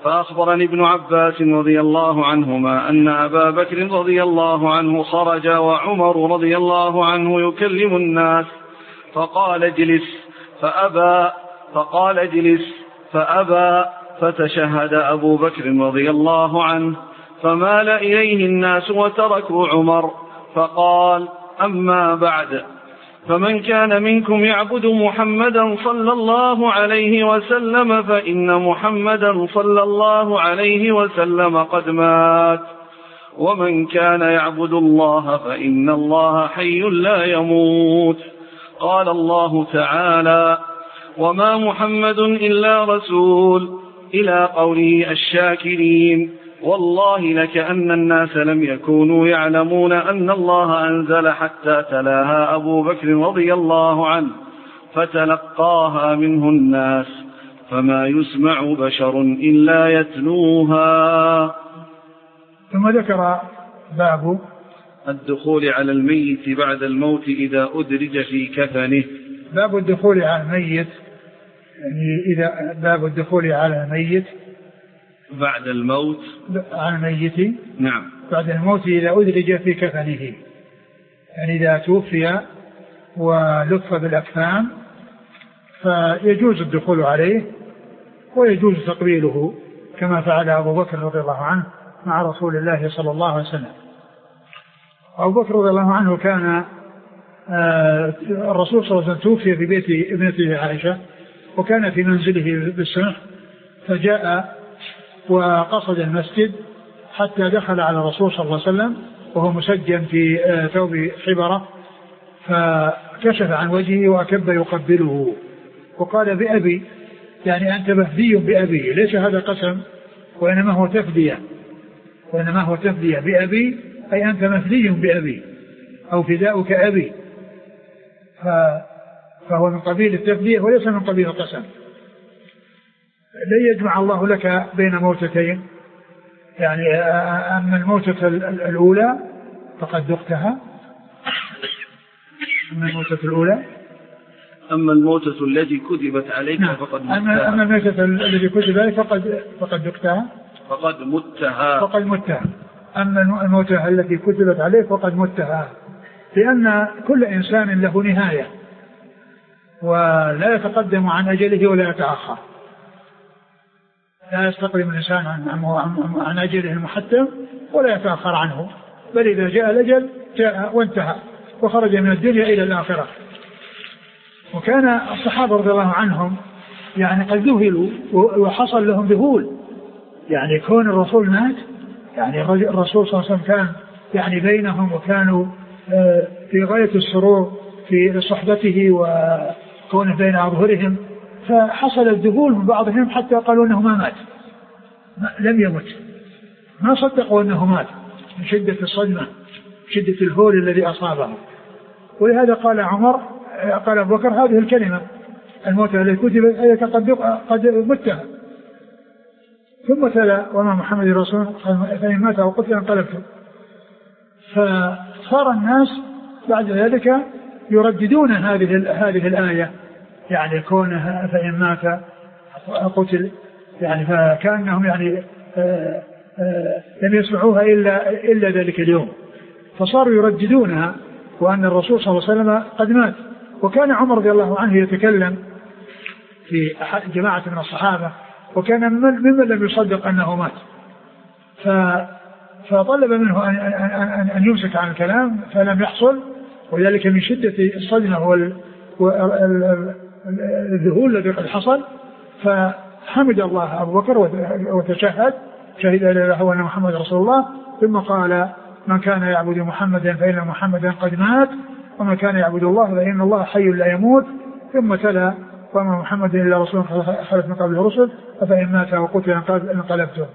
فأخبرني ابن عباس رضي الله عنهما أن أبا بكر رضي الله عنه خرج وعمر رضي الله عنه يكلم الناس فقال اجلس فأبى فقال اجلس فأبى فتشهد أبو بكر رضي الله عنه فمال إليه الناس وتركوا عمر فقال أما بعد فمن كان منكم يعبد محمدا صلى الله عليه وسلم فإن محمدا صلى الله عليه وسلم قد مات ومن كان يعبد الله فإن الله حي لا يموت. قال الله تعالى وما محمد إلا رسول إلى قوله الشاكرين والله لكأن الناس لم يكونوا يعلمون أن الله أنزل حتى تلاها أبو بكر رضي الله عنه فتلقاها منه الناس فما يسمع بشر إلا يتلوها. ثم ذكر باب الدخول على الميت بعد الموت إذا أدرج في كفنه. باب الدخول على الميت، يعني إذا باب الدخول على الميت بعد الموت على الميت نعم بعد الموت إذا أدرج في كفنه، يعني إذا توفي ولف بالأكفان فيجوز الدخول عليه ويجوز تقبيله كما فعل أبو بكر رضي الله عنه مع رسول الله صلى الله عليه وسلم. أبو بكر رضي الله عنه كان الرسول صلى الله عليه وسلم توفي في بيت ابنته عائشة وكان في منزله بالسنح، فجاء وقصد المسجد حتى دخل على الرسول صلى الله عليه وسلم وهو مسجن في ثوب حبرة، فكشف عن وجهه وأكب يقبله وقال بأبي، يعني أنت مفدي بأبي، ليس هذا قسم وإنما هو تفدية، وإنما هو تفدية بأبي أي أنت مفدي بأبي أو فداؤك أبي، فهو من قبيل التفدية وليس من قبيل القسم. لن يجمع الله لك بين موتتين، يعني أما الموتة الأولى فقد ذقتها، أما الموتة الأولى أما الموتة التي كتبت عليك نعم. فقد متها. أما الموتة التي كتبت عليك فقد فقد ذقتها فقد متها فقد متها أما الموتة التي كتبت عليك فقد متها، لأن كل إنسان له نهاية ولا يتقدم عن أجله ولا يتأخر، لا يستقدم الإنسان عن, عن, عن أجله المحتم ولا يتأخر عنه، بل إذا جاء الأجل جاء وانتهى وخرج من الدنيا إلى الآخرة. وكان الصحابة رضي الله عنهم يعني قد ذهلوا وحصل لهم ذهول، يعني كون الرسول مات، يعني الرسول صلى الله عليه وسلم كان يعني بينهم وكانوا في غاية السرور في صحبته وكونه بين أظهرهم، فحصل الذهول من بعضهم حتى قالوا أنه ما مات، لم يمت، ما صدقوا أنه مات من شدة الصدمة شدة الهول الذي أصابه. ولهذا قال عمر قال أبو بكر هذه الكلمة الموتى التي كتبت عليك قد قد متها، ثم تلا وما محمد رسول فإن مات أو قتل انقلبته. فصار الناس بعد ذلك يرددون هذه هذه الآية، يعني كونها فإن مات قتل، يعني فكأنهم يعني آآ آآ لم يسمعوها إلا إلا ذلك اليوم، فصاروا يرددونها وأن الرسول صلى الله عليه وسلم قد مات. وكان عمر رضي الله عنه يتكلم في جماعة من الصحابة وكان ممن لم يصدق أنه مات، فطلب منه أن, أن, أن يمسك عن الكلام فلم يحصل، وذلك من شدة الصدمة والذهول الذي قد حصل. فحمد الله أبو بكر وتشهد شهد لا إله إلا هو أن محمد رسول الله، ثم قال من كان يعبد محمدا فإن محمدا قد مات ومن كان يعبد الله فإن الله حي لا يموت، ثم تلا وما محمد إلا رسول خلت من قبل الرسل فإن مات وقتل انقلبته.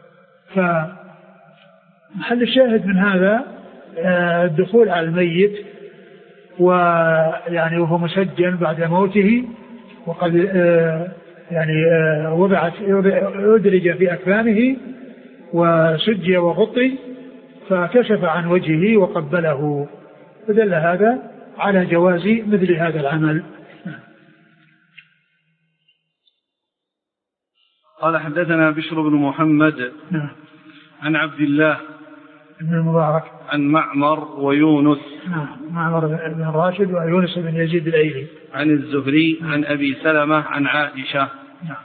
فمحل الشاهد من هذا الدخول على الميت ويعني وهو مسجن بعد موته وقد يعني وضعت أدرج في أكفانه وسجي وغطي فكشف عن وجهه وقبله، فدل هذا على جواز مثل هذا العمل. قال حدثنا بشر بن محمد نعم. عن عبد الله بن المبارك عن معمر ويونس. نعم. معمر بن راشد ويونس بن يزيد الأيلي. عن الزهري عن أبي سلمة عن عائشة. نعم.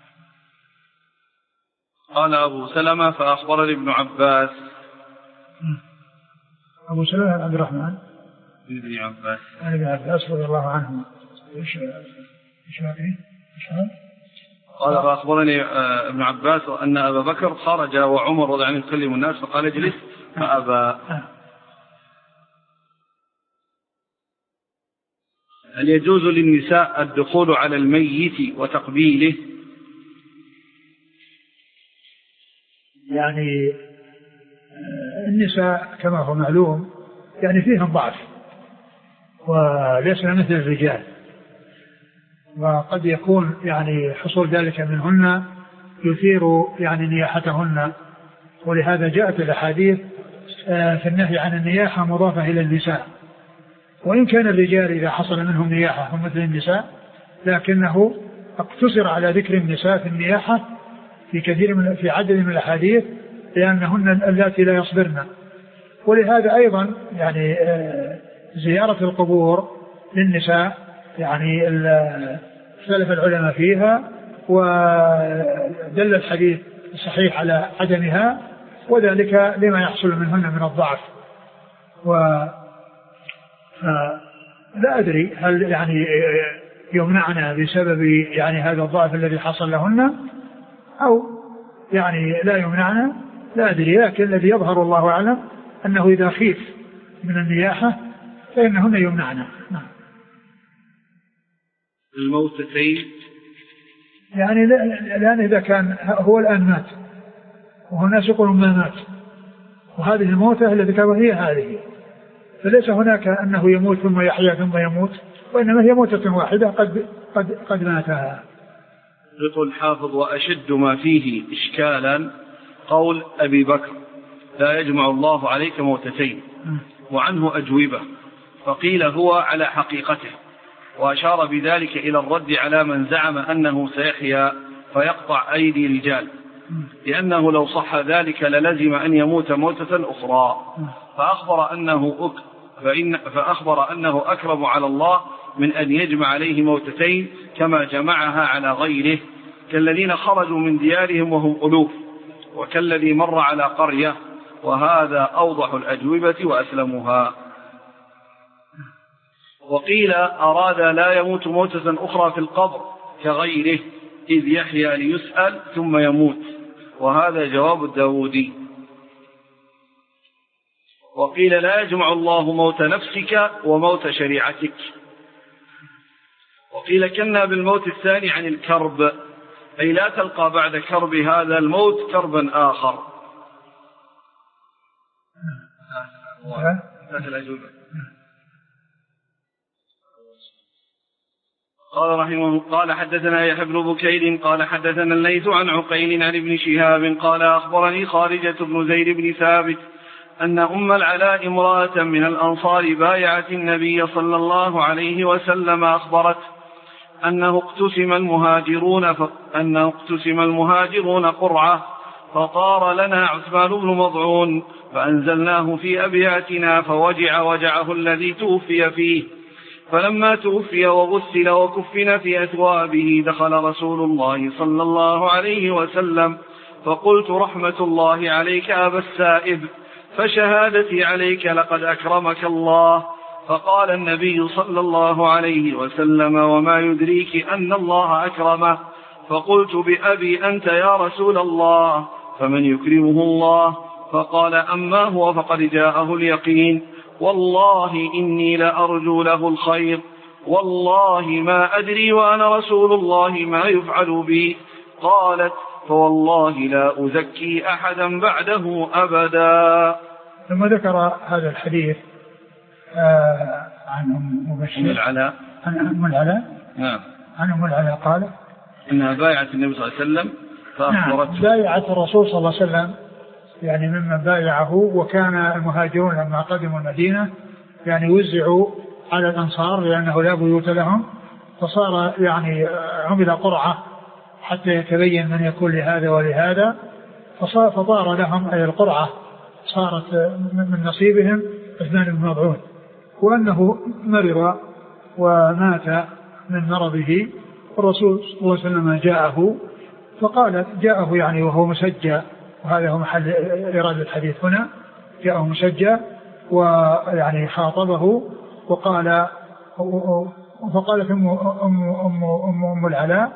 قال أبو سلمة فأخبرني ابن عباس. أبو سلمة عبد الرحمن ابن عباس عن ابن عباس رضي الله عنه. إيش إيش هذه؟ قال فأخبرني ابن عباس أن أبا بكر خرج وعمر رضي الله عنه يكلم الناس فقال اجلس فأبى. هل يجوز للنساء الدخول على الميت وتقبيله؟ يعني النساء كما هو معلوم يعني فيهم ضعف وليس مثل الرجال، وقد يكون يعني حصول ذلك منهن يثير يعني نياحتهن، ولهذا جاءت الأحاديث في النهي عن النياحة مضافة إلى النساء، وإن كان الرجال إذا حصل منهم نياحة هم مثل النساء لكنه اقتصر على ذكر النساء في النياحة في كثير من في عدد من الأحاديث لأنهن اللاتي لا يصبرن. ولهذا أيضا يعني زيارة القبور للنساء يعني اختلف العلماء فيها، ودل الحديث الصحيح على عدمها، وذلك لما يحصل منهن من الضعف. ولا أدري هل يعني يمنعنا بسبب يعني هذا الضعف الذي حصل لهن أو يعني لا يمنعنا، لا أدري، لكن الذي يظهر الله أعلم أنه إذا خيف من النياحة فإنهن يمنعنا. نعم. الموتتين يعني لأن إذا كان هو الآن مات وهناك يقولون ما مات، وهذه الموتة التي كانت هي هذه، فليس هناك أنه يموت ثم يحيا ثم يموت، وإنما هي موتة واحدة قد قد قد ماتها. يقول الحافظ وأشد ما فيه إشكالا قول أبي بكر لا يجمع الله عليك موتتين، وعنه أجوبة، فقيل هو على حقيقته، وأشار بذلك إلى الرد على من زعم أنه سيحيا فيقطع أيدي رجال، لأنه لو صح ذلك للزم أن يموت موتة أخرى، فأخبر أنه أك فإن فأخبر أنه أكرم على الله من أن يجمع عليه موتتين كما جمعها على غيره، كالذين خرجوا من ديارهم وهم ألوف، وكالذي مر على قرية، وهذا أوضح الأجوبة وأسلمها. وقيل أراد لا يموت موتة أخرى في القبر كغيره إذ يحيا ليسأل ثم يموت، وهذا جواب الداودي. وقيل لا يجمع الله موت نفسك وموت شريعتك. وقيل كنا بالموت الثاني عن الكرب، أي لا تلقى بعد كرب هذا الموت كربا آخر. قال رحمه قال حدثنا يحيى بن بكير قال حدثنا الليث عن عقيل عن ابن شهاب قال أخبرني خارجة بن زيد بن ثابت أن أم العلاء امرأة من الأنصار بايعت النبي صلى الله عليه وسلم أخبرت أنه اقتسم المهاجرون ف... أنه اقتسم المهاجرون قرعة، فطار لنا عثمان بن مضعون فأنزلناه في أبياتنا فوجع وجعه الذي توفي فيه، فلما توفي وغسل وكفن في أثوابه دخل رسول الله صلى الله عليه وسلم فقلت رحمة الله عليك أبا السائب، فشهادتي عليك لقد أكرمك الله. فقال النبي صلى الله عليه وسلم وما يدريك أن الله أكرمه؟ فقلت بأبي أنت يا رسول الله، فمن يكرمه الله؟ فقال أما هو فقد جاءه اليقين، والله إني لأرجو له الخير، والله ما أدري وأنا رسول الله ما يفعل بي. قالت فوالله لا أزكي أحدا بعده أبدا. ثم ذكر هذا الحديث آه عن أم العلاء عن أم العلاء نعم عن أم العلاء قال إنها بايعت النبي صلى الله عليه وسلم فأخبرته. نعم بايعت الرسول صلى الله عليه وسلم يعني ممن بايعه، وكان المهاجرون لما قدموا المدينة يعني وزعوا على الأنصار لأنه لا بيوت لهم، فصار يعني عمل قرعة حتى يتبين من يكون لهذا ولهذا، فطار لهم أي القرعة صارت من نصيبهم عثمان بن مظعون، وأنه مرض ومات من مرضه، والرسول صلى الله عليه وسلم جاءه فقال جاءه يعني وهو مسجى، وهذا هو محل إرادة الحديث هنا، جاءه مسجى ويعني خاطبه وقال، فقالت أم, أم, أم, أم, أم العلاء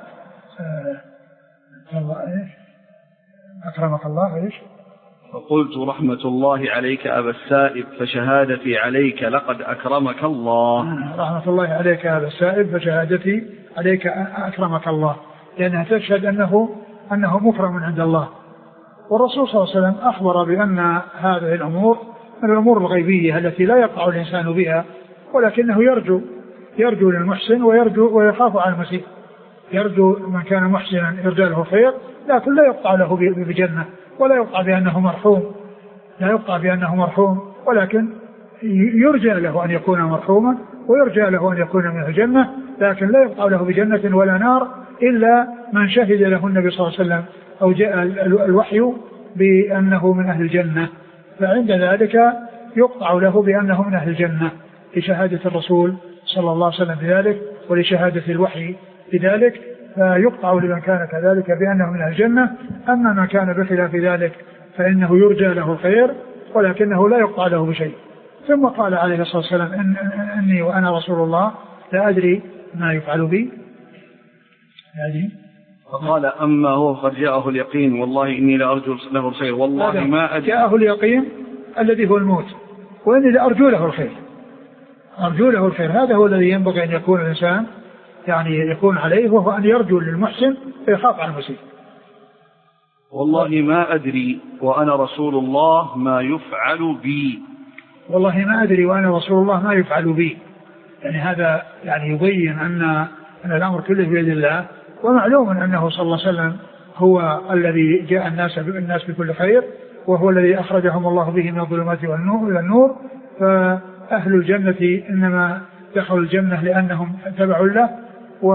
أكرمك الله إيش؟ فقلت رحمة الله عليك أبا السائب فشهادتي عليك لقد أكرمك الله. رحمة الله عليك أبا السائب فشهادتي عليك أكرمك الله، لأنها تشهد أنه أنه مكرم عند الله. والرسول صلى الله عليه وسلم أخبر بأن هذه الأمور من الأمور الغيبية التي لا يقع الإنسان بها، ولكنه يرجو يرجو للمحسن ويرجو ويخاف على المسيء. يرجو من كان محسنا يرجى له خير، لكن لا يقطع له بجنة، ولا يقطع بأنه مرحوم، لا يقطع بأنه مرحوم، ولكن يرجى له أن يكون مرحوما ويرجى له أن يكون من الجنة، لكن لا يقطع له بجنة ولا نار إلا من شهد له النبي صلى الله عليه وسلم أو جاء الوحي بأنه من أهل الجنة، فعند ذلك يقطع له بأنه من أهل الجنة لشهادة الرسول صلى الله عليه وسلم بذلك ولشهادة الوحي بذلك، فيقطع لمن كان كذلك بأنه من أهل الجنة. أما ما كان بخلاف ذلك فإنه يرجى له الخير ولكنه لا يقطع له بشيء. ثم قال عليه الصلاة والسلام إن إني وأنا رسول الله لا أدري ما يفعل بي. هذه فقال أما هو قد جاءه اليقين والله إني لأرجو له الخير والله ما أدري. جاءه اليقين الذي هو الموت، وإني لأرجو له الخير، أرجو له الخير. هذا هو الذي ينبغي أن يكون الإنسان يعني يكون عليه، وهو أن يرجو للمحسن ويخاف عن المسيء. والله ما أدري وأنا رسول الله ما يفعل بي. والله ما أدري وأنا رسول الله ما يفعل بي، يعني هذا يعني يبين أن أن الأمر كله بيد الله، ومعلوم أنه صلى الله عليه وسلم هو الذي جاء الناس الناس بكل خير، وهو الذي أخرجهم الله به من الظلمات والنور إلى النور. فأهل الجنة إنما دخلوا الجنة لأنهم تبعوا له و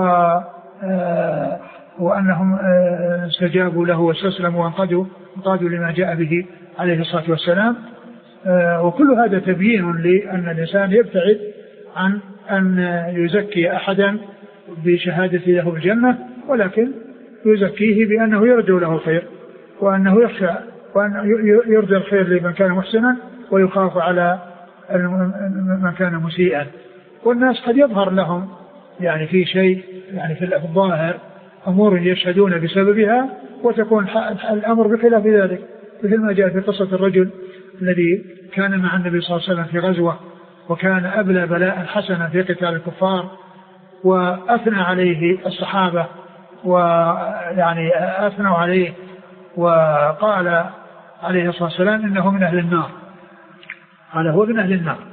وأنهم استجابوا له واستسلموا وانقادوا انقادوا لما جاء به عليه الصلاة والسلام. وكل هذا تبيين لأن الإنسان يبتعد عن أن يزكي أحدا بشهادة له بالجنة، ولكن يزكيه بأنه يرجو له الخير، وأنه يخشى وأن يرجى الخير لمن كان محسنا ويخاف على من كان مسيئا. والناس قد يظهر لهم يعني في شيء يعني في الظاهر أمور يشهدون بسببها، وتكون الأمر بخلاف ذلك، مثل ما جاء في قصة الرجل الذي كان مع النبي صلى الله عليه وسلم في غزوة، وكان أبلى بلاء حسنا في قتال الكفار، وأثنى عليه الصحابة ويعني أثنوا عليه، وقال عليه الصلاة والسلام إنه من أهل النار، قال هو من أهل النار.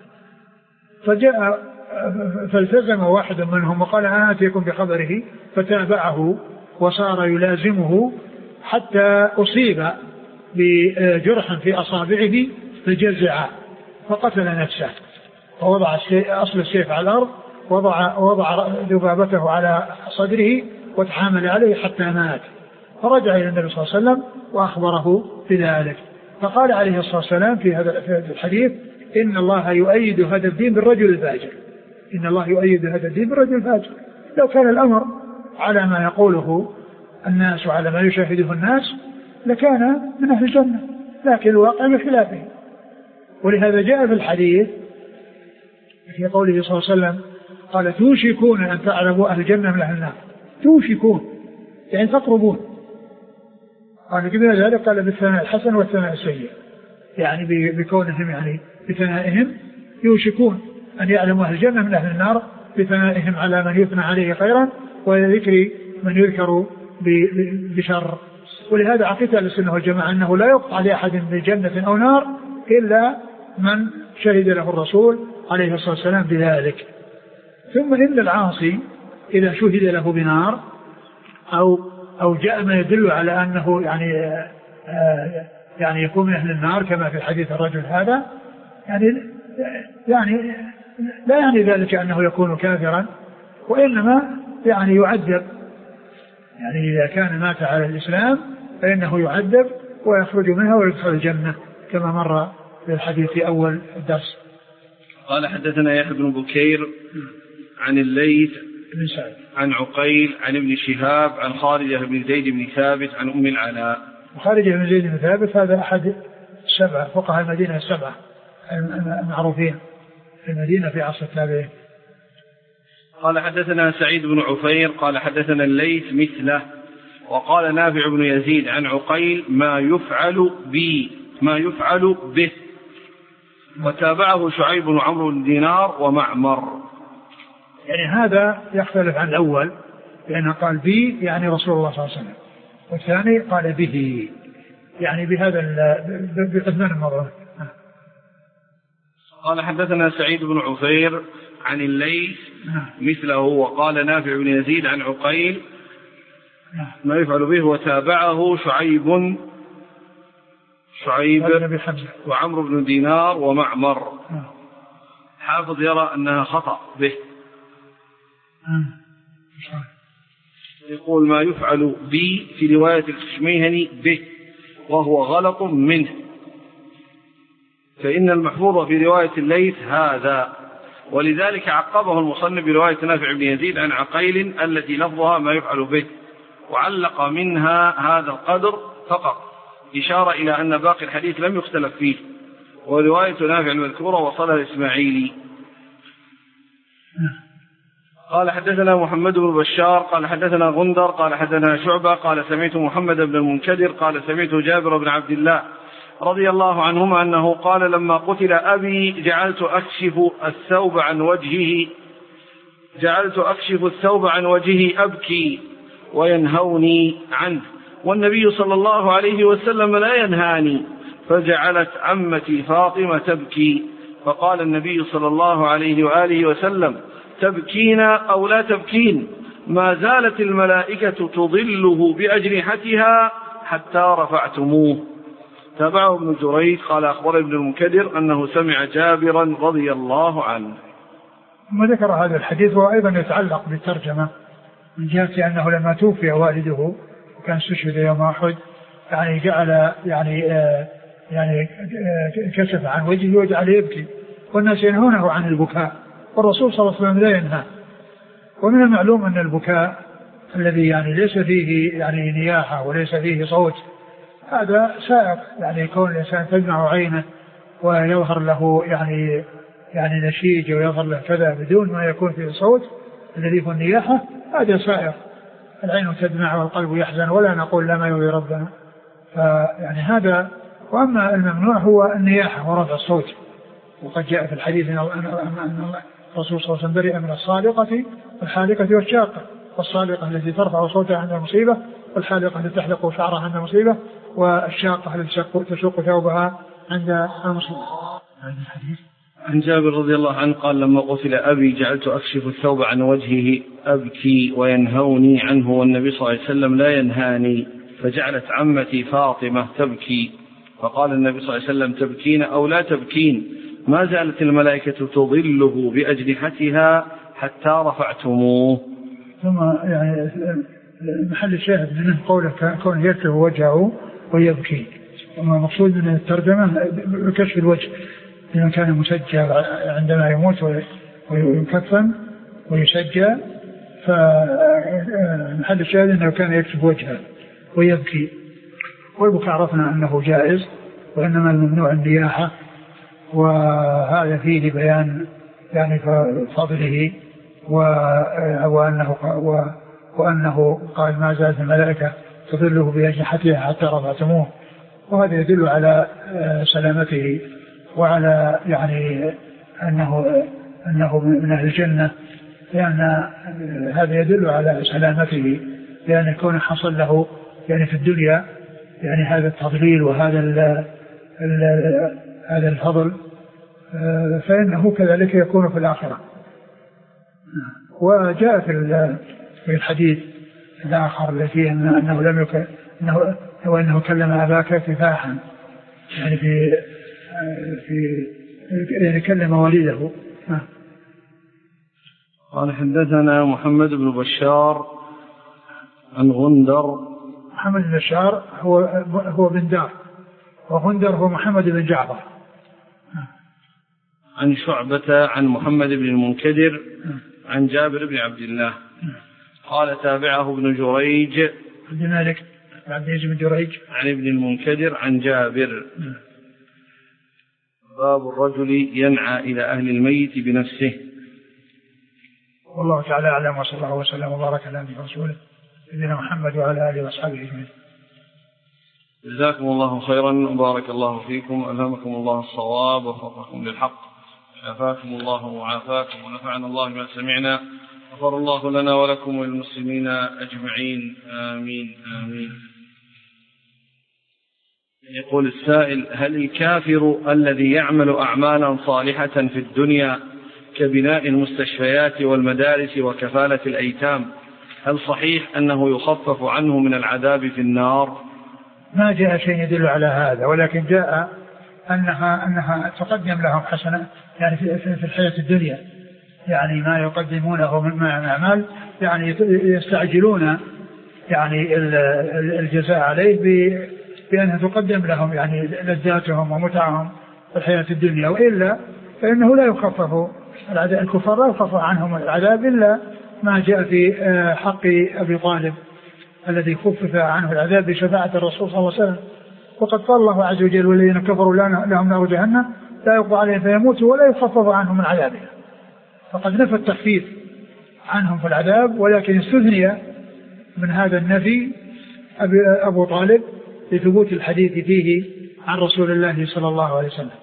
فجاء فالتزم واحد منهم وقال أنا أتيكم بخبره، فتابعه وصار يلازمه حتى أصيب بجرح في أصابعه فجزع فقتل نفسه، فوضع أصل السيف على الأرض، وضع, وضع ذبابته على صدره وتحامل عليه حتى مات. فرجع إلى النبي صلى الله عليه وسلم وأخبره بذلك، فقال عليه الصلاة والسلام في هذا الحديث إن الله يؤيد هذا الدين بالرجل الفاجر، إن الله يؤيد هذا الدين بالرجل الفاجر. لو كان الأمر على ما يقوله الناس وعلى ما يشاهده الناس لكان من أهل الجنة، لكن الواقع بخلافه. ولهذا جاء في الحديث في قوله صلى الله عليه وسلم قال توشكون أن تعلموا أهل الجنة من أهل النار، توشكون يعني تقربون. قال قبل ذلك قال بالثناء الحسن والثناء السيء، يعني بكونهم يعني بثنائهم يوشكون أن يعلموا أهل الجنة من أهل النار بثنائهم على من يثنى عليه خيرا وذكر من يذكر بشر. ولهذا عقيدة السنة والجماعة أنه لا يقطع لأحد بجنة أو نار إلا من شهد له الرسول عليه الصلاة والسلام بذلك. ثم إن العاصي إذا شهد له بنار أو أو جاء ما يدل على أنه يعني يعني يكون من أهل النار كما في حديث الرجل هذا، يعني يعني لا يعني ذلك أنه يكون كافرا، وإنما يعني يعذب يعني إذا كان مات على الإسلام فإنه يعذب ويخرج منها ويدخل الجنة كما مر في الحديث في أول الدرس. قال حدثنا يحيى بن بكير عن الليث بن سعد عن عقيل عن ابن شهاب عن خارجة بن زيد بن ثابت عن أم العلاء. خارجة بن زيد بن ثابت هذا أحد السبعة فقهاء المدينة السبعة المعروفين في المدينة في عصر التابعين. قال حدثنا سعيد بن عفير قال حدثنا الليث مثله وقال نافع بن يزيد عن عقيل ما يفعل بي ما يفعل به وتابعه شعيب بن عمرو بن دينار ومعمر. يعني هذا يختلف عن الأول لأنه قال بي يعني رسول الله صلى الله عليه وسلم والثاني قال به يعني بهذا بأذنان المضعون. قال حدثنا سعيد بن عفير عن الليث مثله وقال نافع بن يزيد عن عقيل ما يفعل به وتابعه شعيب شعيب وعمرو بن دينار ومعمر. حافظ يرى أنها خطأ به يقول ما يفعل بي في رواية الخشميهني به وهو غلط منه فإن المحفوظ في رواية الليث هذا ولذلك عقبه المصنف برواية نافع بن يزيد عن عقيل التي لفظها ما يفعل به وعلق منها هذا القدر فقط إشارة إلى أن باقي الحديث لم يختلف فيه ورواية نافع المذكورة وصلها الإسماعيلي. قال حدثنا محمد بن بشار قال حدثنا غندر قال حدثنا شعبة قال سمعت محمد بن المنكدر قال سمعت جابر بن عبد الله رضي الله عنهما أنه قال لما قتل أبي جعلت أكشف الثوب عن وجهه جعلت أكشف الثوب عن وجهه أبكي وينهوني عنه والنبي صلى الله عليه وسلم لا ينهاني فجعلت عمتي فاطمة تبكي فقال النبي صلى الله عليه وآله وسلم تبكين أو لا تبكين ما زالت الملائكة تظله بأجنحتها حتى رفعتموه. تابعه ابن جريج قال أخبر ابن المنكدر أنه سمع جابرا رضي الله عنه. ثم ذكر هذا الحديث وأيضا يتعلق بالترجمة من جهة أنه لما توفي والده وكان استشهد يوم أحد يعني جعل يعني آه يعني آه كشف عن وجهه وجعل يبكي والناس ينهونه عن البكاء والرسول صلى الله عليه وسلم لا ينهى. ومن المعلوم أن البكاء الذي يعني ليس فيه يعني نياحة وليس فيه صوت هذا سائق يعني يكون الإنسان تدمع عينه ويظهر له يعني يعني نشيج ويظهر له كذا بدون ما يكون فيه صوت الذي هو النياحة هذا سائق. العين تدمع والقلب يحزن ولا نقول لا ما يرضي ربنا فيعني هذا. وأما الممنوع هو النياحة ورفع الصوت وقد جاء في الحديث أن الرسول صلى الله عليه وسلم برئ من الصالقة والحالقة والشاقة والصالقة التي ترفع صوتها عند المصيبة والحالقة التي تحلق شعرها عند المصيبة والشاقة التي تشق ثوبها عند المصيبة. عن جابر رضي الله عنه قال لما قتل أبي جعلت أكشف الثوب عن وجهه أبكي وينهوني عنه والنبي صلى الله عليه وسلم لا ينهاني فجعلت عمتي فاطمة تبكي فقال النبي صلى الله عليه وسلم تبكين أو لا تبكين ما زالت الملائكة تظله بأجنحتها حتى رفعتموه. ثم يعني محل الشاهد منه قوله كون يركب وجهه ويبكي وما مقصود من الترجمة بكشف الوجه لأنه كان مسجى عندما يموت ويكفن ويسجى فمحل الشاهد أنه كان يكشف وجهه ويبكي. والبكاء عرفنا أنه جائز وإنما الممنوع النياحة وهذا فيه بيان يعني فضله وأنه, وأنه قال ما زالت الملائكة تظله بأجنحتها حتى رفعتموه وهذا يدل على سلامته وعلى يعني أنه, أنه من أهل الجنة لأن هذا يدل على سلامته لأن يكون حصل له يعني في الدنيا يعني هذا التضليل وهذا ال ال هذا الفضل فإنه كذلك يكون في الآخرة. وجاء في الحديث الآخر الذي أنه لم يكن أنه وأنه كلم أباك كفاحا يعني في في يعني كلم والده. قال حدثنا محمد بن بشار عن غندر. محمد بن بشار هو هو بن دار، وغندر هو محمد بن جعفر. عن شعبة عن محمد بن المنكدر عن جابر بن عبد الله قال تابعه ابن جريج عبد الملك عبد بن جريج عن ابن المنكدر عن جابر. باب الرجل ينعى إلى أهل الميت بنفسه. والله تعالى أعلم، وصلى الله وسلم وبارك على نبينا ورسوله سيدنا محمد وعلى آله وأصحابه أجمعين. جزاكم الله خيرا وبارك الله فيكم، ألهمكم الله الصواب ووفقكم للحق، شفاكم الله وعافاكم ونفعنا الله بما سمعنا، غفر الله لنا ولكم وللمسلمين أجمعين، آمين آمين. يقول السائل: هل الكافر الذي يعمل أعمالا صالحة في الدنيا كبناء المستشفيات والمدارس وكفالة الأيتام، هل صحيح أنه يخفف عنه من العذاب في النار؟ ما جاء شيء يدل على هذا، ولكن جاء أنها أنها تقدم لهم حسنة يعني في في الحياة الدنيا، يعني ما يقدمونه من أعمال، يعني يستعجلون يعني الجزاء عليه بأنها تقدم لهم يعني لذاتهم ومتعهم في الحياة الدنيا، وإلا فإنه لا يخفف العذاب، الكفار لا يخفف عنهم العذاب إلا ما جاء في حق أبي طالب الذي خفف عنه العذاب بشفاعة الرسول صلى الله عليه وسلم. وقد قال الله عز وجل: والذين كفروا لهم نار جهنم لا يقضى عليهم فيموتوا ولا يخفف عنهم من عذابها. فقد نفى التخفيف عنهم في العذاب، ولكن استثني من هذا النفي أبو طالب لثبوت الحديث فيه عن رسول الله صلى الله عليه وسلم.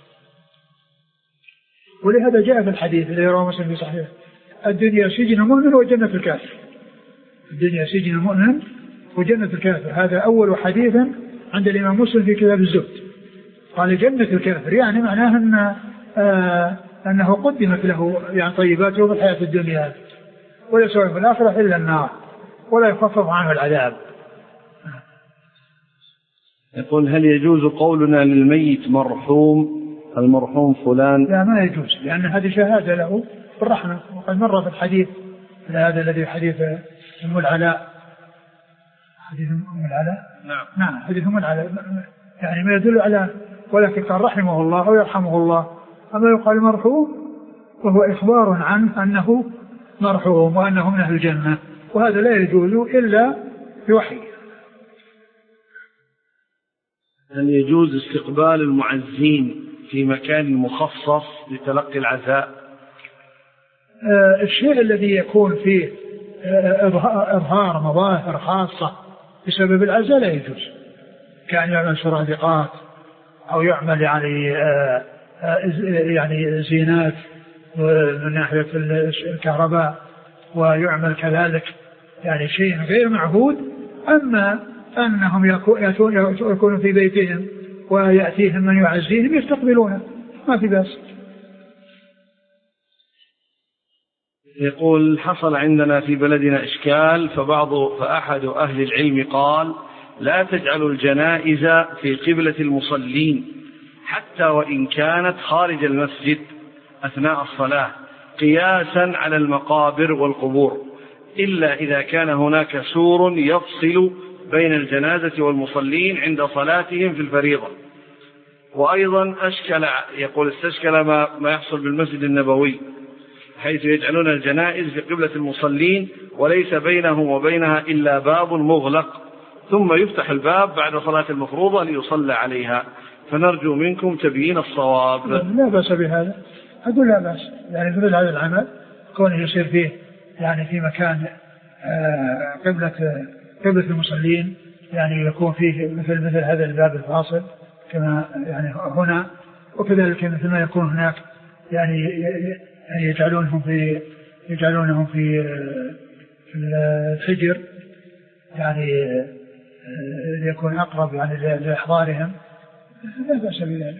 ولهذا جاء في الحديث الذي رواه مسلم في صحيحه: الدنيا سجن المؤمن وجنة الكافر. الدنيا سجن المؤمن وجنة الكافر، هذا أول حديث عند الإمام مسلم في كتاب الزهد. قال جنة الكافر، يعني معناه أن آه أنه قدمت له يعني طيباته في الحياة الدنيا، ولا سوى في الآخرة إلا النار ولا يخفف عنه العذاب. يقول: هل يجوز قولنا للميت مرحوم المرحوم فلان؟ لا، ما يجوز، لأن هذه شهادة له بالرحمة، وقد مر في الحديث هذا الذي حديث أم العلاء، حديث أم العلاء نعم نعم حديث أم العلاء يعني ما يدل على، ولكن قال رحمه الله ويرحمه الله. أما يقال مرحوم وهو إخبار عنه أنه مرحوم وأنه من أهل الجنة، وهذا لا يجوز إلا بوحي. هل يجوز استقبال المعزين في مكان مخصص لتلقي العزاء؟ آه الشيء الذي يكون فيه آه إظهار مظاهر خاصة بسبب العزاء لا يجوز، كان يعمل سرادقات أو يعمل يعني آه آه يعني زينات من ناحية الكهرباء، ويعمل كذلك يعني شيء غير معهود. أما أنهم يكونوا في بيتهم ويأتيهم من يعزيهم يستقبلونه، ما في بأس. يقول: حصل عندنا في بلدنا إشكال، فبعض فأحد أهل العلم قال: لا تجعلوا الجنائز في قبلة المصلين حتى وإن كانت خارج المسجد أثناء الصلاة، قياسا على المقابر والقبور، إلا إذا كان هناك سور يفصل بين الجنازة والمصلين عند صلاتهم في الفريضة. وأيضا أشكل، يقول استشكل ما, ما يحصل بالمسجد النبوي، حيث يجعلون الجنائز في قبلة المصلين وليس بينهم وبينها إلا باب مغلق، ثم يفتح الباب بعد صلاة المفروضة ليصلى عليها، فنرجو منكم تبيين الصواب. لا بأس بهذا، أقول لا بأس، يعني مثل هذا العمل كونه يصير فيه يعني في مكان قبلة قبلة المصلين، يعني يكون فيه مثل مثل هذا الباب الفاصل كما يعني هنا، وكذلك مثل ما يكون هناك يعني يجعلونهم في يجعلونهم في في الحجر، يعني يكون أقرب يعني لإحضارهم، لا بأس بذلك.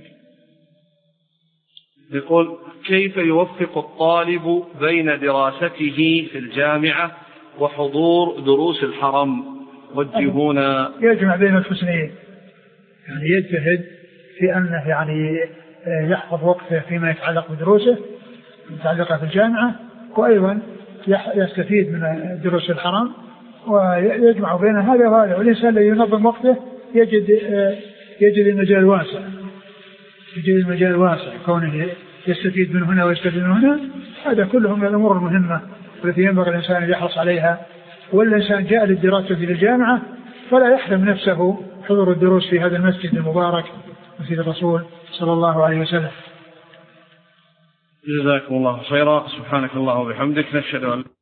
يقول: كيف يوفق الطالب بين دراسته في الجامعة وحضور دروس الحرم؟ وجهونا. يجمع بين الحسنين، يعني يجتهد في أنه يعني يحفظ وقته فيما يتعلق بدروسه المتعلقة في الجامعة، وأيضا يستفيد من دروس الحرم، ويجمع بين هذا وهذا. والإنسان الذي ينظم وقته يجد يجد المجال واسع، يجد المجال واسع كونه يستفيد من هنا ويستفيد من هنا. هذا كله من الأمور المهمة التي ينبغي الإنسان أن يحرص عليها. والإنسان جاء للدراسة في الجامعة فلا يحرم نفسه حضور الدروس في هذا المسجد المبارك مسجد الرسول صلى الله عليه وسلم. جزاكم الله خيرا. سبحانك الله وبحمدك، نشهد أن